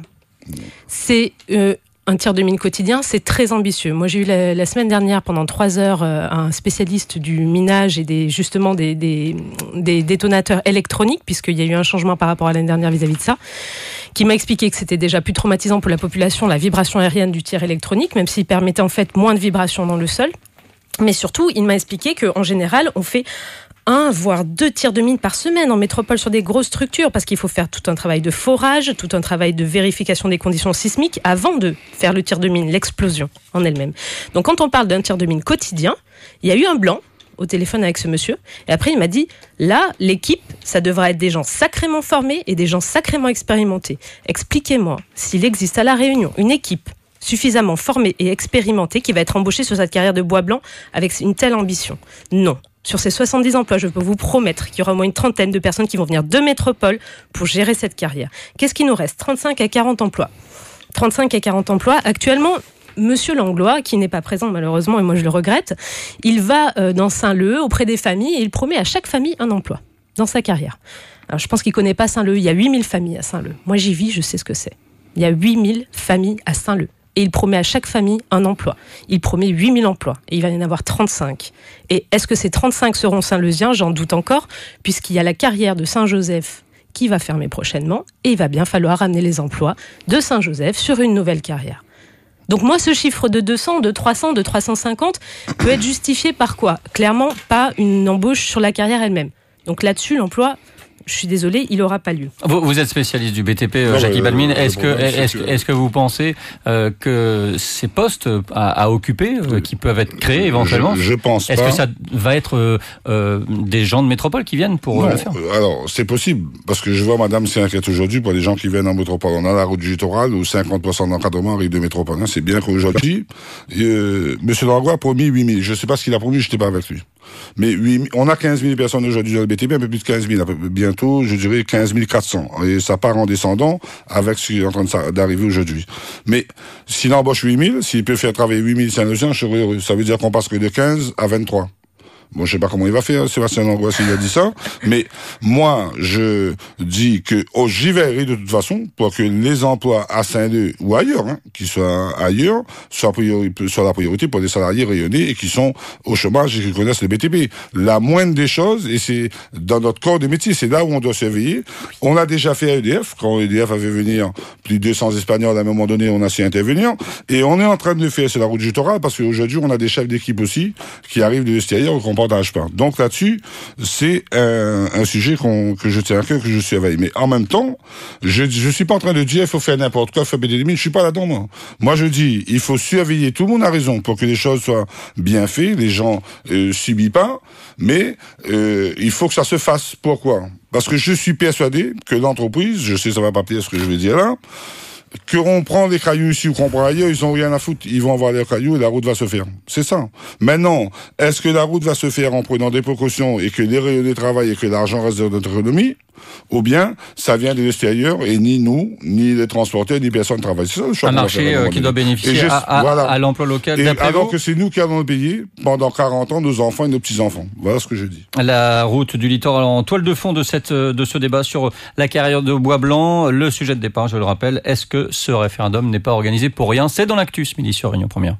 Speaker 6: C'est euh, un tir de mine quotidien, c'est très ambitieux. Moi, j'ai eu la, la semaine dernière, pendant trois heures, euh, un spécialiste du minage et des, justement des, des, des détonateurs électroniques, puisqu'il y a eu un changement par rapport à l'année dernière vis-à-vis de ça, qui m'a expliqué que c'était déjà plus traumatisant pour la population, la vibration aérienne du tir électronique, même s'il permettait en fait moins de vibrations dans le sol. Mais surtout, il m'a expliqué qu'en général, on fait un, voire deux tirs de mine par semaine en métropole sur des grosses structures, parce qu'il faut faire tout un travail de forage, tout un travail de vérification des conditions sismiques avant de faire le tir de mine, l'explosion en elle-même. Donc quand on parle d'un tir de mine quotidien, il y a eu un blanc au téléphone avec ce monsieur, et après il m'a dit, là, l'équipe, ça devra être des gens sacrément formés et des gens sacrément expérimentés. Expliquez-moi s'il existe à La Réunion une équipe suffisamment formée et expérimentée qui va être embauchée sur cette carrière de bois blanc avec une telle ambition. Non. Sur ces soixante-dix emplois, je peux vous promettre qu'il y aura au moins une trentaine de personnes qui vont venir de métropole pour gérer cette carrière. Qu'est-ce qui nous reste ? trente-cinq à quarante emplois. trente-cinq à quarante emplois. Actuellement, Monsieur Langlois, qui n'est pas présent malheureusement, et moi je le regrette, il va euh, dans Saint-Leu auprès des familles et il promet à chaque famille un emploi dans sa carrière. Alors je pense qu'il ne connaît pas Saint-Leu. Il y a huit mille familles à Saint-Leu. Moi j'y vis, je sais ce que c'est. Il y a huit mille familles à Saint-Leu. Et il promet à chaque famille un emploi. Il promet huit mille emplois. Et il va y en avoir trente-cinq. Et est-ce que ces trente-cinq seront saint-leusiens ? J'en doute encore, puisqu'il y a la carrière de Saint-Joseph qui va fermer prochainement. Et il va bien falloir ramener les emplois de Saint-Joseph sur une nouvelle carrière. Donc moi, ce chiffre de deux cents, de trois cents, de trois cent cinquante peut être justifié par quoi ? Clairement, pas une embauche sur la carrière elle-même. Donc là-dessus, l'emploi... Je suis désolé, il n'aura pas lieu.
Speaker 18: Vous, vous êtes spécialiste du B T P, Jackie euh, Balmin. Est-ce que, est-ce, est-ce que vous pensez euh, que ces postes à, à occuper, euh, qui peuvent être créés éventuellement,
Speaker 7: je, je pense
Speaker 18: est-ce
Speaker 7: pas.
Speaker 18: que ça va être euh, euh, des gens de métropole qui viennent pour
Speaker 7: non,
Speaker 18: le faire ?
Speaker 7: Alors, c'est possible, parce que je vois madame s'inquiète aujourd'hui pour les gens qui viennent en métropole. On a la route du littoral où cinquante pour cent d'encadrement arrive de métropole. Hein. C'est bien qu'aujourd'hui, euh, monsieur Langlois a promis huit mille. Je ne sais pas ce qu'il a promis, je n'étais pas avec lui. Mais huit, on a quinze mille personnes aujourd'hui dans le B T P, un peu plus de quinze mille, bientôt, je dirais quinze mille quatre cents. Et ça part en descendant avec ce qui est en train d'arriver aujourd'hui. Mais s'il embauche huit mille, s'il peut faire travailler huit mille Saint-Louisiens, je serais heureux. Ça veut dire qu'on passerait de quinze à vingt-trois. Bon, je sais pas comment il va faire, Sébastien Langlois, s'il a dit ça, mais moi, je dis que oh, j'y verrai de toute façon pour que les emplois à Saint-Leu ou ailleurs, hein, qui soient ailleurs, soient, priori, soient la priorité pour des salariés rayonnés et qui sont au chômage et qui connaissent le B T P. La moindre des choses, et c'est dans notre corps de métier, c'est là où on doit surveiller. On a déjà fait à E D F, quand E D F avait venir plus de deux cents Espagnols, à un moment donné, on a su intervenir, et on est en train de le faire sur la route du littoral, parce qu'aujourd'hui, on a des chefs d'équipe aussi, qui arrivent de l'extérieur, qu'on pas. Donc là-dessus, c'est un, un sujet qu'on, que je tiens à cœur, que je surveille. Mais en même temps, je je suis pas en train de dire il faut faire n'importe quoi, faire des limites. Je suis pas là-dedans, moi. Moi, je dis il faut surveiller. Tout le monde a raison pour que les choses soient bien faites. Les gens euh, subissent pas, mais euh, il faut que ça se fasse. Pourquoi? Parce que je suis persuadé que l'entreprise, je sais ça va pas plaire ce que je vais dire là, qu'on prend les cailloux ici ou qu'on prend ailleurs, ils ont rien à foutre. Ils vont avoir leurs cailloux et la route va se faire. C'est ça. Maintenant, est-ce que la route va se faire en prenant des précautions et que les rayonnés travaillent et que l'argent reste dans notre économie? Ou bien, ça vient de l'extérieur et ni nous, ni les transporteurs, ni personne ne travaille. C'est ça le choix.
Speaker 18: Un marché euh, qui doit bénéficier je, à, à, voilà. à l'emploi local.
Speaker 7: Et alors
Speaker 18: vous,
Speaker 7: que c'est nous qui allons le payer pendant quarante ans, nos enfants et nos petits-enfants. Voilà ce que je dis.
Speaker 18: La route du littoral en toile de fond de, cette, de ce débat sur la carrière de Bois-Blanc. Le sujet de départ, je le rappelle, est-ce que ce référendum n'est pas organisé pour rien? C'est dans l'actu ce midi sur Réunion Première.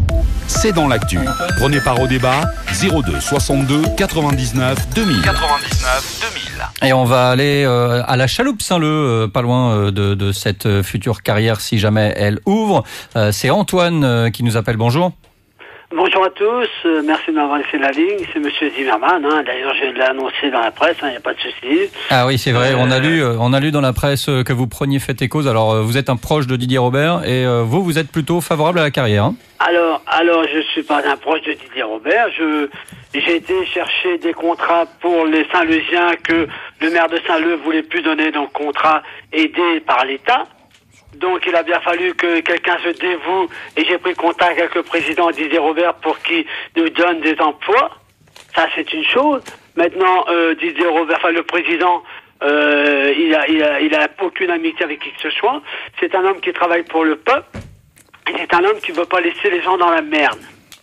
Speaker 3: C'est dans l'actu. Prenez part au débat zéro deux soixante-deux quatre-vingt-dix-neuf deux mille. quatre-vingt-dix-neuf deux mille.
Speaker 18: Et on va aller euh, à la Chaloupe Saint-Leu, euh, pas loin euh, de, de cette future carrière si jamais elle ouvre. Euh, c'est Antoine euh, qui nous appelle. Bonjour.
Speaker 1: Bonjour à tous, euh, merci de m'avoir laissé la ligne, c'est Monsieur Zimmermann, hein. D'ailleurs je l'ai annoncé dans la presse, il hein, n'y a pas de souci.
Speaker 18: Ah oui c'est vrai, euh... on a lu euh, on a lu dans la presse que vous preniez fait et cause, alors euh, vous êtes un proche de Didier Robert et euh, vous, vous êtes plutôt favorable à la carrière. Hein.
Speaker 1: Alors, alors je suis pas un proche de Didier Robert, je j'ai été chercher des contrats pour les Saint-Leusiens que le maire de Saint-Leu voulait plus donner, donc contrats aidés par l'État. Donc il a bien fallu que quelqu'un se dévoue et j'ai pris contact avec le président Didier Robert pour qu'il nous donne des emplois. Ça c'est une chose. Maintenant euh, Didier Robert, enfin le président, euh, il a, il a, il a aucune amitié avec qui que ce soit. C'est un homme qui travaille pour le peuple. Et c'est un homme qui ne veut pas laisser les gens dans la merde.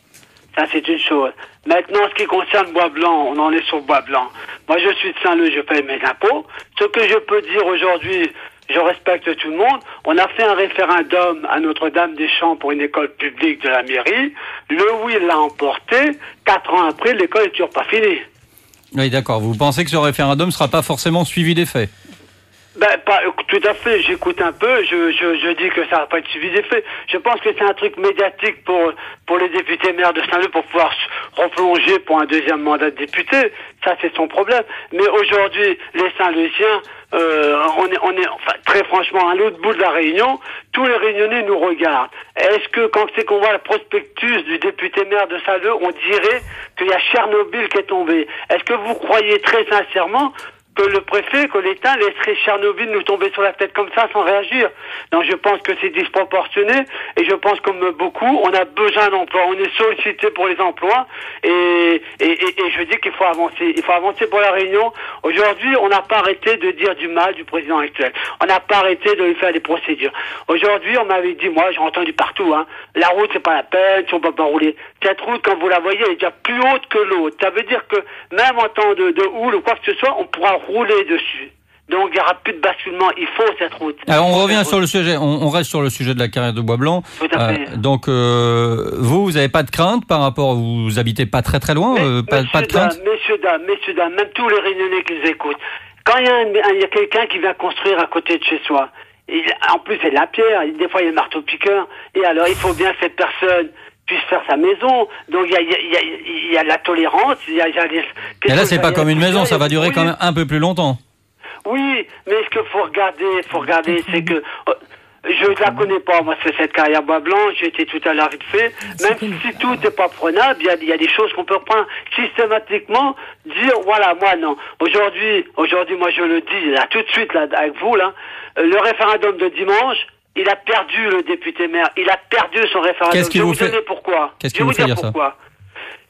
Speaker 1: Ça c'est une chose. Maintenant ce qui concerne Bois-Blanc, on en est sur Bois-Blanc. Moi je suis de Saint-Leu, je paye mes impôts. Ce que je peux dire aujourd'hui, je respecte tout le monde. On a fait un référendum à Notre-Dame-des-Champs pour une école publique de la mairie. Le oui l'a emporté. Quatre ans après, l'école n'est toujours pas finie.
Speaker 18: Oui, d'accord. Vous pensez que ce référendum ne sera pas forcément suivi des faits?
Speaker 1: Ben, pas, tout à fait, j'écoute un peu, je, je, je dis que ça va pas être suivi des faits. Je pense que c'est un truc médiatique pour, pour les députés maires de Saint-Leu pour pouvoir se replonger pour un deuxième mandat de député. Ça, c'est son problème. Mais aujourd'hui, les Saint-Leusiens, euh, on est, on est, enfin, très franchement, à l'autre bout de la Réunion, tous les Réunionnais nous regardent. Est-ce que, quand c'est qu'on voit le prospectus du député maire de Saint-Leu, on dirait qu'il y a Tchernobyl qui est tombé? Est-ce que vous croyez très sincèrement que le préfet, que l'État laisserait Tchernobyl nous tomber sur la tête comme ça sans réagir? Non, je pense que c'est disproportionné et je pense comme beaucoup, on a besoin d'emplois, on est sollicité pour les emplois et, et, et, et je dis qu'il faut avancer. Il faut avancer pour la Réunion. Aujourd'hui, on n'a pas arrêté de dire du mal du président actuel. On n'a pas arrêté de lui faire des procédures. Aujourd'hui, on m'avait dit, moi j'ai entendu partout, hein, la route c'est pas la peine, si on peut pas rouler. Cette route, quand vous la voyez, elle est déjà plus haute que l'autre. Ça veut dire que même en temps de, de houle ou quoi que ce soit, on pourra rouler dessus. Donc il n'y aura plus de basculement, il faut cette route.
Speaker 18: Alors on revient sur le sujet, on, on reste sur le sujet de la carrière de Bois-Blanc.
Speaker 1: Tout à fait.
Speaker 18: Euh, donc euh, vous, vous n'avez pas de crainte par rapport, vous habitez pas très très loin,
Speaker 1: Mais,
Speaker 18: euh, pas, pas de crainte
Speaker 1: dames, Messieurs, dames, messieurs, dames, même tous les Réunionnais qui nous écoutent, quand il y a, un, il y a quelqu'un qui vient construire à côté de chez soi, il, en plus c'est de la pierre, des fois il y a le marteau-piqueur, et alors il faut bien que cette personne puisse faire sa maison, donc il y a, il y a, il y a de la tolérance, il y a, il y a des...
Speaker 18: Et là c'est pas comme une maison, ça va durer quand même un peu plus longtemps.
Speaker 1: Oui, mais ce qu'il faut regarder, faut regarder, c'est que euh, je ne la connais pas, moi, c'est cette carrière Bois-Blanc, j'ai été tout à l'heure vite fait, même si tout n'est pas prenable, il y a, il y a des choses qu'on peut reprendre systématiquement, dire, voilà, moi, non. Aujourd'hui, aujourd'hui, moi, je le dis, là, tout de suite, là, avec vous, là, euh, le référendum de dimanche, il a perdu le député maire, il a perdu son référendum.
Speaker 18: Qu'est-ce qui
Speaker 1: je vais
Speaker 18: vous
Speaker 1: vous
Speaker 18: fait...
Speaker 1: donner pourquoi.
Speaker 18: Qu'est-ce qui
Speaker 1: je vais
Speaker 18: vous
Speaker 1: vous
Speaker 18: fait
Speaker 1: dire
Speaker 18: dire
Speaker 1: pourquoi.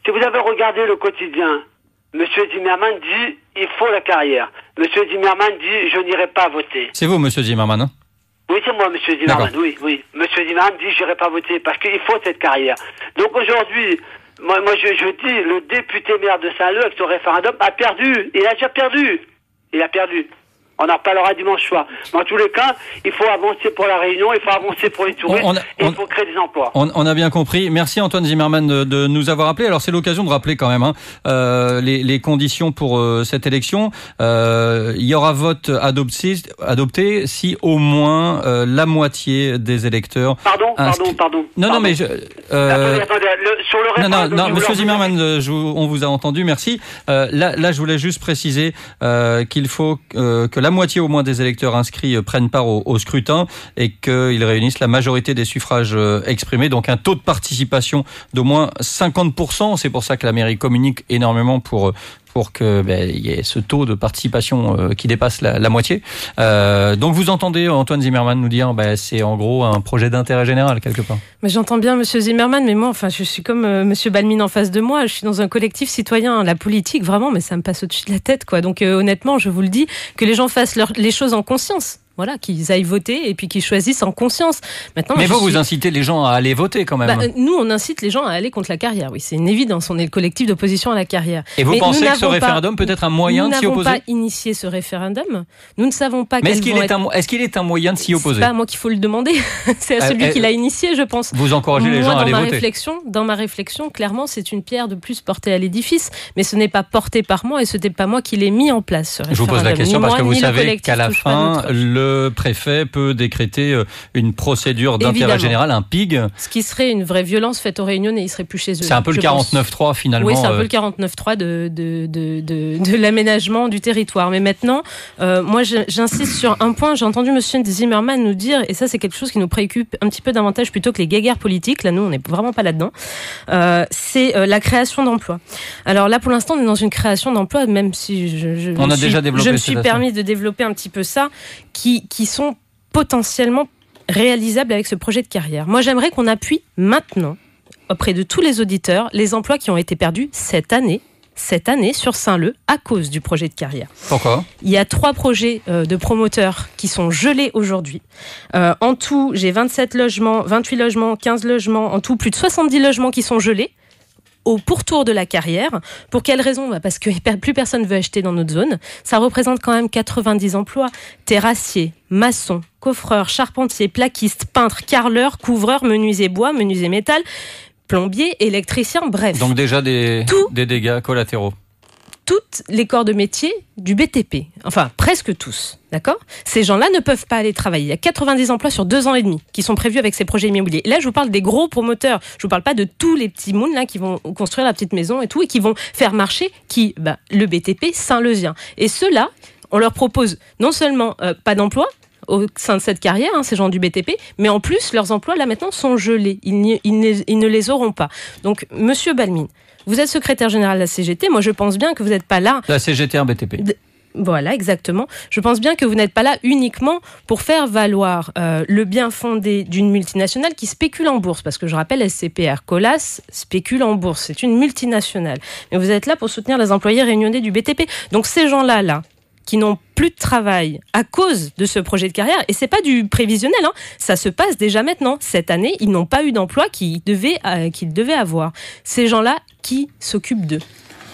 Speaker 1: Si vous avez regardé le quotidien, Monsieur Zimmermann dit il faut la carrière. Monsieur Zimmermann dit je n'irai pas voter.
Speaker 18: C'est vous, Monsieur Zimmermann, hein?
Speaker 1: Oui, c'est moi, Monsieur Zimmermann. Oui, oui. Monsieur Zimmermann dit j'irai pas voter parce qu'il faut cette carrière. Donc aujourd'hui, moi, moi je, je dis le député maire de Saint-Leu avec ce référendum a perdu. Il a déjà perdu. Il a perdu. On en reparlera dimanche soir. Mais en tous les cas, il faut avancer pour la Réunion, il faut avancer pour les touristes, on a, on, et il faut créer des emplois.
Speaker 18: On, on a bien compris. Merci Antoine Zimmermann de, de nous avoir appelé. Alors c'est l'occasion de rappeler quand même hein, euh, les, les conditions pour euh, cette élection. Euh, il y aura vote adopté, adopté si au moins euh, la moitié des électeurs...
Speaker 1: Pardon, pardon,
Speaker 18: inscrit...
Speaker 1: pardon.
Speaker 18: Non,
Speaker 1: pardon.
Speaker 18: non, mais... Je, euh...
Speaker 1: attendez, attendez, le, sur le
Speaker 18: non, non, non,
Speaker 1: je
Speaker 18: Monsieur Zimmermann, je, on vous a entendu, merci. Euh, là, là, je voulais juste préciser euh, qu'il faut euh, que la moitié au moins des électeurs inscrits prennent part au, au scrutin et qu'ils réunissent la majorité des suffrages exprimés, donc un taux de participation d'au moins cinquante pour cent. C'est pour ça que la mairie communique énormément pour pour que ben, y ait ce taux de participation euh, qui dépasse la, la moitié. Euh, donc vous entendez Antoine Zimmermann nous dire ben, c'est en gros un projet d'intérêt général quelque part.
Speaker 6: Mais j'entends bien Monsieur Zimmermann, mais moi enfin je suis comme euh, Monsieur Balmin en face de moi, je suis dans un collectif citoyen, la politique vraiment, mais ça me passe au-dessus de la tête quoi. Donc euh, honnêtement, je vous le dis, que les gens fassent leur, les choses en conscience. Voilà, qu'ils aillent voter et puis qu'ils choisissent en conscience. Maintenant,
Speaker 18: mais vous,
Speaker 6: suis...
Speaker 18: vous incitez les gens à aller voter quand même.
Speaker 6: Bah, nous, on incite les gens à aller contre la carrière. Oui, c'est une évidence. On est le collectif d'opposition à la carrière.
Speaker 18: Et vous
Speaker 6: mais
Speaker 18: pensez que ce référendum
Speaker 6: pas...
Speaker 18: peut être un moyen de s'y opposer ?
Speaker 6: Nous n'avons pas initié ce référendum. Nous ne savons pas.
Speaker 18: Mais est-ce qu'il est,
Speaker 6: être...
Speaker 18: un... est-ce qu'il est un moyen de s'y opposer ?
Speaker 6: C'est pas à moi qu'il faut le demander. C'est à celui euh, euh, qui l'a initié, je pense.
Speaker 18: Vous encouragez les
Speaker 6: moi,
Speaker 18: gens à aller
Speaker 6: ma
Speaker 18: voter.
Speaker 6: Réflexion, dans ma réflexion, clairement, c'est une pierre de plus portée à l'édifice. Mais ce n'est pas porté par moi et ce n'est pas moi qui l'ai mis en place. Ce
Speaker 18: je vous pose la question
Speaker 6: ni
Speaker 18: parce
Speaker 6: moi,
Speaker 18: que vous savez qu'à la fin, le préfet peut décréter une procédure d'intérêt
Speaker 6: Évidemment.
Speaker 18: général, un P I G.
Speaker 6: Ce qui serait une vraie violence faite aux Réunionnais, ils seraient plus chez eux.
Speaker 18: C'est un peu le quarante-neuf trois finalement.
Speaker 6: Oui, c'est un peu le quarante-neuf trois de, de, de, de, de l'aménagement du territoire. Mais maintenant, euh, moi j'insiste sur un point, j'ai entendu Monsieur Zimmermann nous dire, et ça c'est quelque chose qui nous préoccupe un petit peu davantage plutôt que les guéguerres politiques, là nous on n'est vraiment pas là-dedans, euh, c'est euh, la création d'emplois. Alors là pour l'instant on est dans une création d'emplois, même si je, je,
Speaker 18: on
Speaker 6: me,
Speaker 18: a
Speaker 6: suis,
Speaker 18: déjà développé
Speaker 6: je me suis permis de développer un petit peu ça, qui, qui sont potentiellement réalisable avec ce projet de carrière. Moi, j'aimerais qu'on appuie maintenant, auprès de tous les auditeurs, les emplois qui ont été perdus cette année, cette année sur Saint-Leu, à cause du projet de carrière.
Speaker 18: Pourquoi ?
Speaker 6: Il y a trois projets euh, de promoteurs qui sont gelés aujourd'hui. Euh, en tout, j'ai vingt-sept logements, vingt-huit logements, quinze logements, en tout plus de soixante-dix logements qui sont gelés au pourtour de la carrière. Pour quelle raison ? Parce que plus personne ne veut acheter dans notre zone. Ça représente quand même quatre-vingt-dix emplois. Terrassiers, maçons, coffreurs, charpentiers, plaquistes, peintres, carreleurs, couvreurs, menuisiers bois, menuisiers métal, plombiers, électriciens, bref.
Speaker 18: Donc déjà des,
Speaker 6: Tout,
Speaker 18: des dégâts collatéraux.
Speaker 6: Toutes les corps de métier du B T P. Enfin, presque tous. D'accord ? Ces gens-là ne peuvent pas aller travailler. Il y a quatre-vingt-dix emplois sur deux ans et demi qui sont prévus avec ces projets immobiliers. Et là, je vous parle des gros promoteurs. Je vous parle pas de tous les petits mouns là qui vont construire la petite maison et tout et qui vont faire marcher qui, bah, le B T P Saint-Leusien. Et ceux-là, on leur propose non seulement euh, pas d'emploi au sein de cette carrière, hein, ces gens du B T P, mais en plus, leurs emplois, là, maintenant, sont gelés. Ils, n'y, ils, ne, ils ne les auront pas. Donc, Monsieur Balmin, vous êtes secrétaire général de la C G T. Moi, je pense bien que vous n'êtes pas là...
Speaker 18: La C G T en B T P.
Speaker 6: De... Voilà, exactement. Je pense bien que vous n'êtes pas là uniquement pour faire valoir euh, le bien fondé d'une multinationale qui spécule en bourse. Parce que je rappelle, S C P R Colas spécule en bourse. C'est une multinationale. Mais vous êtes là pour soutenir les employés réunionnais du B T P. Donc, ces gens-là, là, qui n'ont plus de travail à cause de ce projet de carrière, et c'est pas du prévisionnel, hein, ça se passe déjà maintenant. Cette année, ils n'ont pas eu d'emploi qu'ils devaient, euh, qu'ils devaient avoir. Ces gens-là, qui s'occupent d'eux ?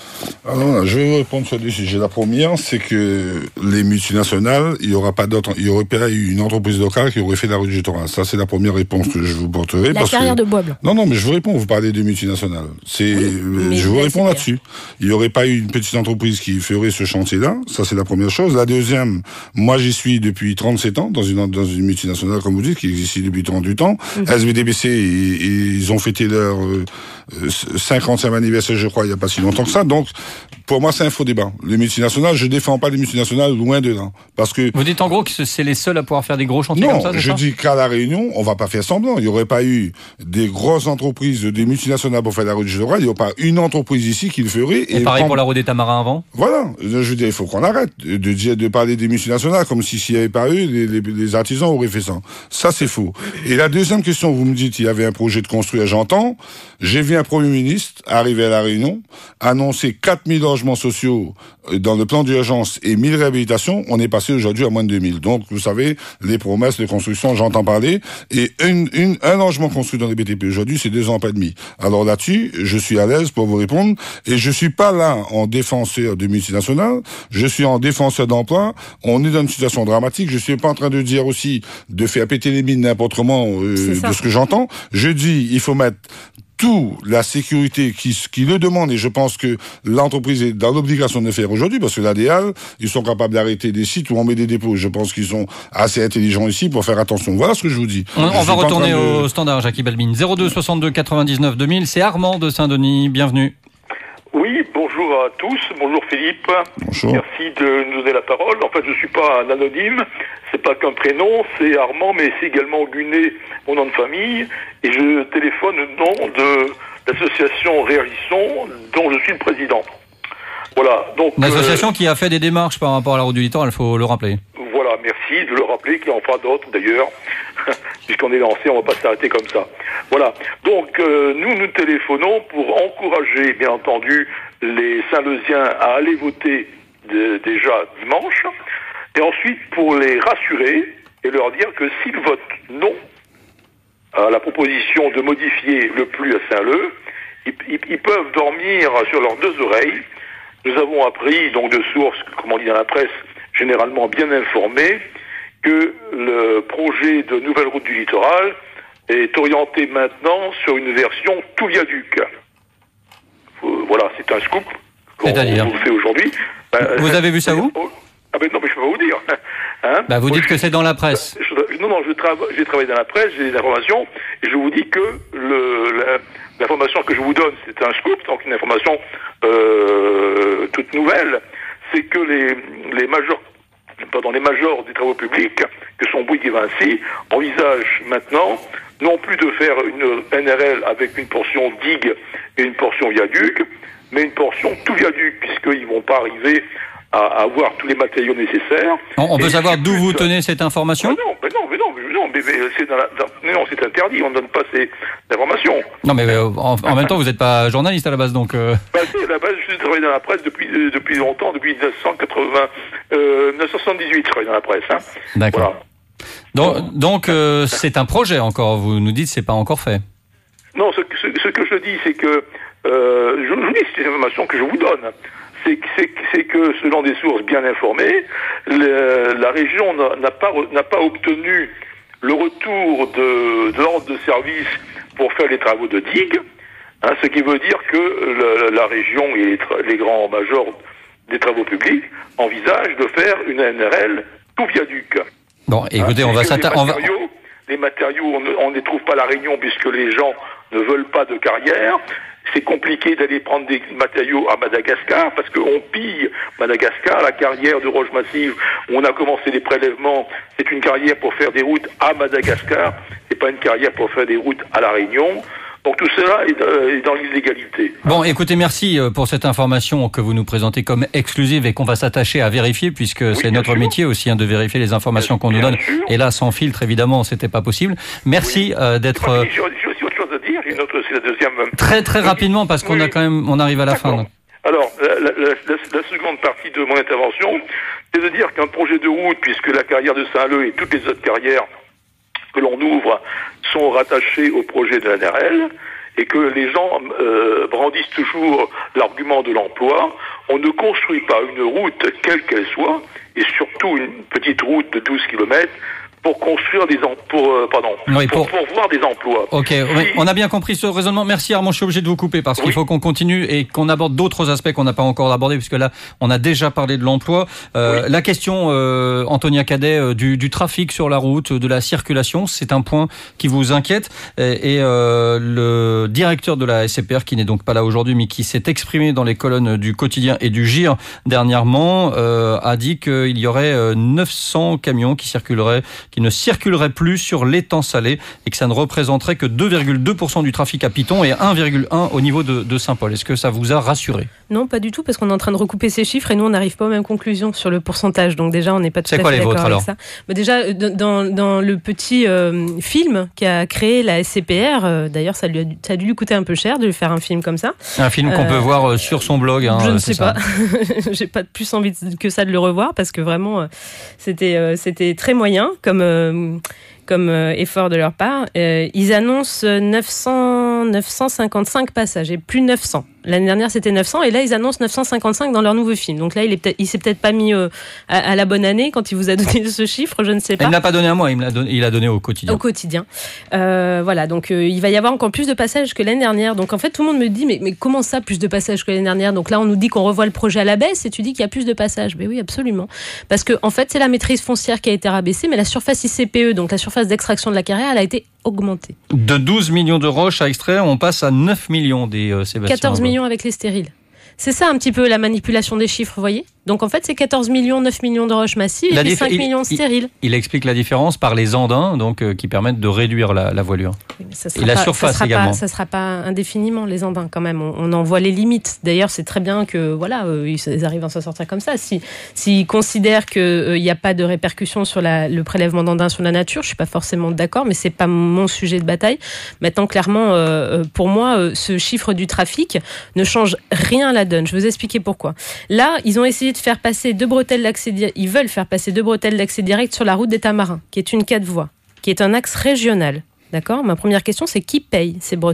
Speaker 7: Alors, je vais répondre sur deux sujets. La première, c'est que les multinationales, il y aura pas d'autre, il y aurait pas eu une entreprise locale qui aurait fait la rue du Littoral. Ça, c'est la première réponse que je vous porterai.
Speaker 6: La
Speaker 7: parce
Speaker 6: carrière
Speaker 7: que...
Speaker 6: de Bois-Blanc.
Speaker 7: Non, non, mais je vous réponds. Vous parlez de multinationales. C'est,
Speaker 6: oui,
Speaker 7: je vous réponds là-dessus. Il n'y aurait pas eu une petite entreprise qui ferait ce chantier-là. Ça, c'est la première chose. La deuxième, moi, j'y suis depuis trente-sept ans dans une, dans une multinationale, comme vous dites, qui existe depuis trente-huit ans. Mm-hmm. S V D B C, ils, ils ont fêté leur euh, cinquantième anniversaire, je crois, il n'y a pas si longtemps que ça. Donc, pour moi, c'est un faux débat. Les multinationales, je défends pas les multinationales, loin de là. Parce que...
Speaker 18: Vous dites en gros que c'est les seuls à pouvoir faire des gros chantiers
Speaker 7: non,
Speaker 18: comme ça, c'est
Speaker 7: je
Speaker 18: ça
Speaker 7: dis qu'à La Réunion, on va pas faire semblant. Il y aurait pas eu des grosses entreprises, des multinationales pour faire la route du Littoral. Il n'y aurait pas une entreprise ici qui le ferait.
Speaker 18: Et, et pareil prendre... pour la route des Tamarins avant.
Speaker 7: Voilà. Je veux dire, il faut qu'on arrête de dire, de parler des multinationales comme si s'il n'y avait pas eu, les, les, les artisans auraient fait ça. Ça, c'est faux. Et la deuxième question, vous me dites, il y avait un projet de construire, j'entends. J'ai vu un Premier ministre arriver à La Réunion, annoncer quatre mille logements sociaux dans le plan d'urgence et mille réhabilitations. On est passé aujourd'hui à moins de deux mille. Donc, vous savez, les promesses de construction, j'entends parler. Et une, une, un logement construit dans les B T P aujourd'hui, c'est deux ans et demi. Alors là-dessus, je suis à l'aise pour vous répondre. Et je suis pas là en défenseur de multinationales. Je suis en défenseur d'emploi. On est dans une situation dramatique. Je suis pas en train de dire aussi de faire péter les mines n'importe comment euh, de ce que j'entends. Je dis, il faut mettre tout la sécurité qui, qui le demande, et je pense que l'entreprise est dans l'obligation de le faire aujourd'hui, parce que l'A D A L, ils sont capables d'arrêter des sites où on met des dépôts. Je pense qu'ils sont assez intelligents ici pour faire attention. Voilà ce que je vous dis.
Speaker 18: On, on va retourner
Speaker 7: de...
Speaker 18: au standard, Jackie Balbine. zéro deux soixante-deux quatre-vingt-dix-neuf deux mille, c'est Armand de Saint-Denis. Bienvenue.
Speaker 8: Oui, bonjour à tous. Bonjour Philippe.
Speaker 7: Bonjour.
Speaker 8: Merci de nous donner la parole. En fait, je suis pas un anonyme. C'est pas qu'un prénom, c'est Armand, mais c'est également Gunet, mon nom de famille. Et je téléphone au nom de l'association Réagissons, dont je suis le président. Voilà. Donc.
Speaker 18: Une association euh, qui a fait des démarches par rapport à la route du littoral, il faut le rappeler.
Speaker 8: Voilà, merci de le rappeler, qu'il en fera d'autres d'ailleurs. Puisqu'on est lancé, on ne va pas s'arrêter comme ça. Voilà. Donc, euh, nous, nous téléphonons pour encourager, bien entendu, les Saint-Leusiens à aller voter de, déjà dimanche, et ensuite pour les rassurer et leur dire que s'ils votent non à la proposition de modifier le plus à Saint-Leu, ils, ils, ils peuvent dormir sur leurs deux oreilles. Nous avons appris, donc de sources, comme on dit dans la presse, généralement bien informées, que le projet de nouvelle route du littoral est orienté maintenant sur une version tout viaduc. Euh, voilà, c'est un scoop qu'on vous fait aujourd'hui.
Speaker 18: Ben, vous avez vu ça où?
Speaker 8: Ah ben non, mais je peux pas vous dire. Hein,
Speaker 18: bah vous Moi, dites je, que c'est dans la presse.
Speaker 8: Je, non, non, je trava- j'ai travaillé dans la presse, j'ai des informations, et je vous dis que le, la, l'information que je vous donne, c'est un scoop, donc une information euh, toute nouvelle, c'est que les, les majors Pardon, les majors des travaux publics, que sont Bouygues et Vinci, envisagent maintenant non plus de faire une N R L avec une portion digue et une portion viaduc, mais une portion tout viaduc, puisqu'ils ne vont pas arriver à avoir tous les matériaux nécessaires.
Speaker 18: On, on peut savoir d'où vous tenez cette information?
Speaker 8: ah non, mais non, mais non, mais non, mais, mais c'est dans la, dans, non, c'est interdit, on ne donne pas ces informations.
Speaker 18: Non, mais euh, en, en même temps, vous n'êtes pas journaliste à la base, donc... Euh...
Speaker 8: Bah, si, à la base, je travaille dans la presse depuis, euh, depuis longtemps, depuis dix-neuf cent quatre-vingts, euh, dix-neuf cent soixante-dix-huit, je travaille dans la presse. Hein.
Speaker 18: D'accord. Voilà. Donc, donc euh, c'est un projet encore, vous nous dites c'est pas encore fait.
Speaker 8: Non, ce, ce, ce que je dis, c'est que, euh, je vous dis, c'est une information que je vous donne. C'est, c'est, c'est que, selon des sources bien informées, le, la région n'a, n'a, pas, n'a pas obtenu le retour de, de l'ordre de service pour faire les travaux de digue, hein, ce qui veut dire que le, la région et les, tra- les grands majors des travaux publics envisagent de faire une N R L tout viaduc.
Speaker 18: Bon, écoutez, hein, on va s'attendre... Va...
Speaker 8: Les matériaux, on ne les trouve pas à La Réunion puisque les gens ne veulent pas de carrière. C'est compliqué d'aller prendre des matériaux à Madagascar parce qu'on pille Madagascar, la carrière de roche massive où on a commencé les prélèvements. C'est une carrière pour faire des routes à Madagascar, c'est pas une carrière pour faire des routes à La Réunion. Donc tout cela est dans l'illégalité.
Speaker 18: Bon, écoutez, merci pour cette information que vous nous présentez comme exclusive et qu'on va s'attacher à vérifier puisque oui, c'est notre sûr. métier aussi hein, de vérifier les informations qu'on bien nous donne. Sûr. Et là, sans filtre, évidemment, c'était pas possible. Merci oui. euh, d'être...
Speaker 8: Pas, j'ai aussi autre chose à dire. J'ai une autre, c'est la deuxième...
Speaker 18: Très très rapidement parce qu'on oui. a quand même, on arrive à la
Speaker 8: D'accord.
Speaker 18: fin. Donc.
Speaker 8: Alors, la, la, la, la seconde partie de mon intervention, c'est de dire qu'un projet de route, puisque la carrière de Saint-Leu et toutes les autres carrières que l'on ouvre sont rattachés au projet de l'N R L et que les gens euh, brandissent toujours l'argument de l'emploi. On ne construit pas une route quelle qu'elle soit, et surtout une petite route de douze kilomètres, pour construire des em- pour euh, pardon
Speaker 18: Oui,
Speaker 8: pour,
Speaker 18: pour-
Speaker 8: pour voir des emplois.
Speaker 18: Ok, oui, on a bien compris ce raisonnement. Merci Armand, je suis obligé de vous couper parce qu'il faut qu'on continue et qu'on aborde d'autres aspects qu'on n'a pas encore abordés, puisque là, on a déjà parlé de l'emploi. Euh, La question, euh, Antonia Cadet, euh, du, du trafic sur la route, de la circulation, c'est un point qui vous inquiète. Et, et euh, le directeur de la S C P R, qui n'est donc pas là aujourd'hui, mais qui s'est exprimé dans les colonnes du Quotidien et du G I R dernièrement, euh, a dit qu'il y aurait euh, neuf cents camions qui circuleraient, qui ne circuleraient plus sur l'étang salé et que ça ne représenterait que deux virgule deux pour cent du trafic à Piton et un virgule un au niveau de, de Saint-Paul. Est-ce que ça vous a rassuré?
Speaker 6: Non, pas du tout, parce qu'on est en train de recouper ces chiffres et nous, on n'arrive pas aux mêmes conclusions sur le pourcentage. Donc déjà, on n'est pas tout à fait d'accord avec ça. Mais déjà, dans, dans le petit euh, film qu'a créé la S C P R, euh, d'ailleurs, ça, lui a, ça a dû lui coûter un peu cher de lui faire un film comme ça.
Speaker 18: Un film qu'on
Speaker 6: euh,
Speaker 18: peut voir sur son blog. Hein,
Speaker 6: je ne
Speaker 18: sais
Speaker 6: ça. pas. J'ai pas plus envie que ça de le revoir parce que vraiment, euh, c'était, euh, c'était très moyen comme... Euh, comme euh, effort de leur part. Euh, ils annoncent neuf cents, neuf cent cinquante-cinq passages et plus neuf cents. L'année dernière, c'était neuf cents et là, ils annoncent neuf cent cinquante-cinq dans leur nouveau film. Donc là, il est peut-être, il s'est peut-être pas mis euh, à, à la bonne année quand il vous a donné ce chiffre, je ne sais pas.
Speaker 18: Il ne l'a pas donné à moi, il me l'a donné, il l'a donné au quotidien.
Speaker 6: Au quotidien. Euh, voilà, donc euh, il va y avoir encore plus de passages que l'année dernière. Donc en fait, tout le monde me dit, mais, mais comment ça, plus de passages que l'année dernière? Donc là, on nous dit qu'on revoit le projet à la baisse et tu dis qu'il y a plus de passages. Mais oui, absolument. Parce que en fait, c'est la maîtrise foncière qui a été rabaissée, mais la surface I C P E, donc la surface d'extraction de la carrière, elle a été augmentée.
Speaker 18: De douze millions de roches à extraire, on passe à neuf millions des euh, Sébastien.
Speaker 6: quatorze millions avec les stériles. C'est ça un petit peu la manipulation des chiffres, vous voyez? Donc en fait, c'est quatorze millions, neuf millions de roches massives et puis cinq millions de stériles.
Speaker 18: Il, il explique la différence par les andins, donc euh, qui permettent de réduire la, la voilure.
Speaker 6: Ça
Speaker 18: et la
Speaker 6: pas,
Speaker 18: surface
Speaker 6: ça
Speaker 18: également.
Speaker 6: Pas, ça ne sera pas indéfiniment les andins quand même. On, on en voit les limites. D'ailleurs, c'est très bien que voilà, euh, ils arrivent à s'en sortir comme ça. Si s'ils considèrent qu'il n'y euh, a pas de répercussions sur la, le prélèvement d'andins sur la nature, je suis pas forcément d'accord, mais c'est pas mon sujet de bataille. Maintenant, clairement, euh, pour moi, euh, ce chiffre du trafic ne change rien à la donne. Je vais vous expliquer pourquoi. Là, ils ont essayé de faire passer deux bretelles d'accès direct. Ils veulent faire passer deux bretelles d'accès direct sur la route des Tamarins, qui est une quatre voies, qui est un axe régional. D'accord ? Ma première question, c'est qui paye ces bretelles ?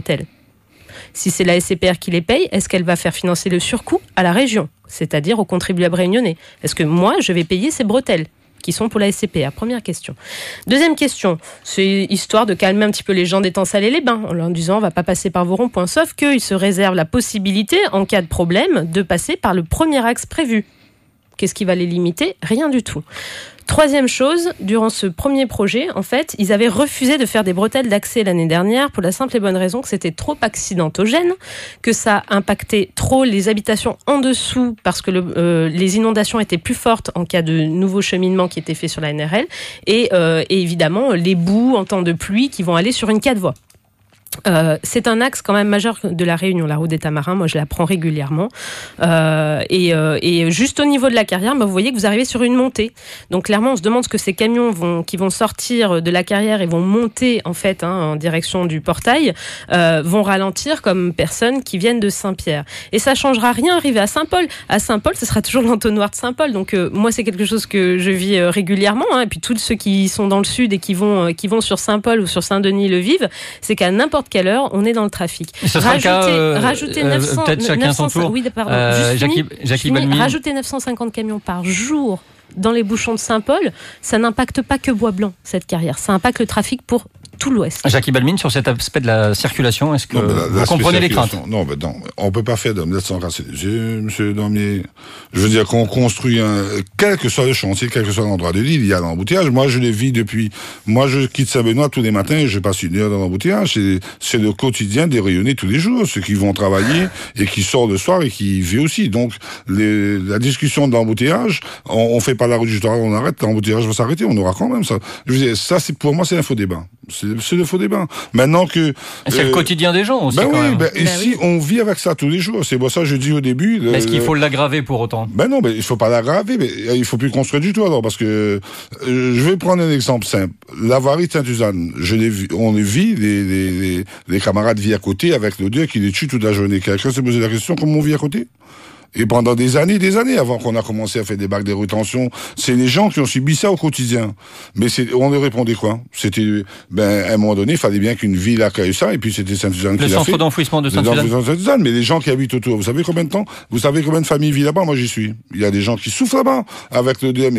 Speaker 6: Si c'est la S C P R qui les paye, est-ce qu'elle va faire financer le surcoût à la région, c'est-à-dire aux contribuables réunionnais ? Est-ce que moi, je vais payer ces bretelles qui sont pour la S C P R ? Première question. Deuxième question, c'est histoire de calmer un petit peu les gens d'étang salé les bains en leur disant on va pas passer par vos ronds-points, sauf qu'ils se réservent la possibilité, en cas de problème, de passer par le premier axe prévu. Qu'est-ce qui va les limiter ? Rien du tout. Troisième chose, durant ce premier projet, en fait, ils avaient refusé de faire des bretelles d'accès l'année dernière pour la simple et bonne raison que c'était trop accidentogène, que ça impactait trop les habitations en dessous parce que le, euh, les inondations étaient plus fortes en cas de nouveaux cheminements qui étaient faits sur la N R L et, euh, et évidemment les boues en temps de pluie qui vont aller sur une quatre voies. Euh, c'est un axe quand même majeur de la Réunion, la route des Tamarins. Moi, je la prends régulièrement. Euh, et, euh, et juste au niveau de la carrière, bah, vous voyez que vous arrivez sur une montée. Donc, clairement, on se demande ce que ces camions vont, qui vont sortir de la carrière et vont monter en fait hein, en direction du portail, euh, vont ralentir comme personnes qui viennent de Saint-Pierre. Et ça changera rien arrivé à Saint-Paul. À Saint-Paul, ce sera toujours l'entonnoir de Saint-Paul. Donc, euh, moi, c'est quelque chose que je vis euh, régulièrement. Hein, et puis, tous ceux qui sont dans le sud et qui vont, euh, qui vont sur Saint-Paul ou sur Saint-Denis le vivent. C'est qu'à n'importe quelle heure, on est dans le trafic.
Speaker 18: Et ce sera
Speaker 6: rajouter,
Speaker 18: le cas, euh,
Speaker 6: rajouter
Speaker 18: euh,
Speaker 6: neuf cents,
Speaker 18: peut-être chacun
Speaker 6: neuf cents,
Speaker 18: son tour.
Speaker 6: Oui, pardon.
Speaker 18: Euh,
Speaker 6: Juste
Speaker 18: Jackie,
Speaker 6: fini,
Speaker 18: Jackie
Speaker 6: fini,
Speaker 18: Balmy.
Speaker 6: rajouter neuf cent cinquante camions par jour dans les bouchons de Saint-Paul, ça n'impacte pas que Bois-Blanc, cette carrière. Ça impacte le trafic pour tout l'Ouest.
Speaker 18: Jackie Balmine, sur cet aspect de la circulation, est-ce que
Speaker 7: non, la,
Speaker 18: vous
Speaker 7: la
Speaker 18: comprenez les craintes ?
Speaker 7: Non, ben non, on peut pas faire d'omelette sans casser les yeux, monsieur Dormier. Je veux dire qu'on construit un, quel que soit le chantier, quel que soit l'endroit de l'île, il y a l'embouteillage. Moi, je les vis depuis, moi, je quitte Saint-Benoît tous les matins et je passe une heure dans l'embouteillage. C'est, c'est le quotidien des rayonnés tous les jours, ceux qui vont travailler et qui sortent le soir et qui vivent aussi. Donc, les, la discussion de l'embouteillage, on, on fait pas la rue du Toral, on arrête, l'embouteillage va s'arrêter, on aura quand même ça. Je veux dire, ça, c'est, pour moi, c'est un faux débat. C'est, c'est le faux débat. Maintenant que...
Speaker 18: C'est euh, le quotidien des gens aussi,
Speaker 7: ben
Speaker 18: quand
Speaker 7: oui,
Speaker 18: même.
Speaker 7: Ben,
Speaker 6: ben
Speaker 7: ici, oui. On vit avec ça tous les jours. C'est pour ça que je dis au début...
Speaker 18: Mais est-ce qu'il faut l'aggraver pour autant ?
Speaker 7: Ben non, mais il faut pas l'aggraver, mais il faut plus construire du tout alors, parce que... Euh, je vais prendre un exemple simple. L'avarie de Sainte-Suzanne, je l'ai vu, on les vit, les, les, les, les camarades vivent à côté avec l'odeur qui les tue toute la journée. Quelqu'un s'est posé la question, comment on vit à côté ? Et pendant des années, des années, avant qu'on a commencé à faire des bacs de rétention, c'est les gens qui ont subi ça au quotidien. Mais c'est, on leur répondait quoi ? C'était, ben, à un moment donné, il fallait bien qu'une ville accueille ça, et puis c'était Sainte-Suzanne qui l'a fait.
Speaker 18: Le centre d'enfouissement de Sainte-Suzanne.
Speaker 7: Mais les gens qui habitent autour, vous savez combien de temps ? Vous savez combien de familles vivent là-bas ? Moi, j'y suis. Il y a des gens qui souffrent là-bas, avec le D M, mais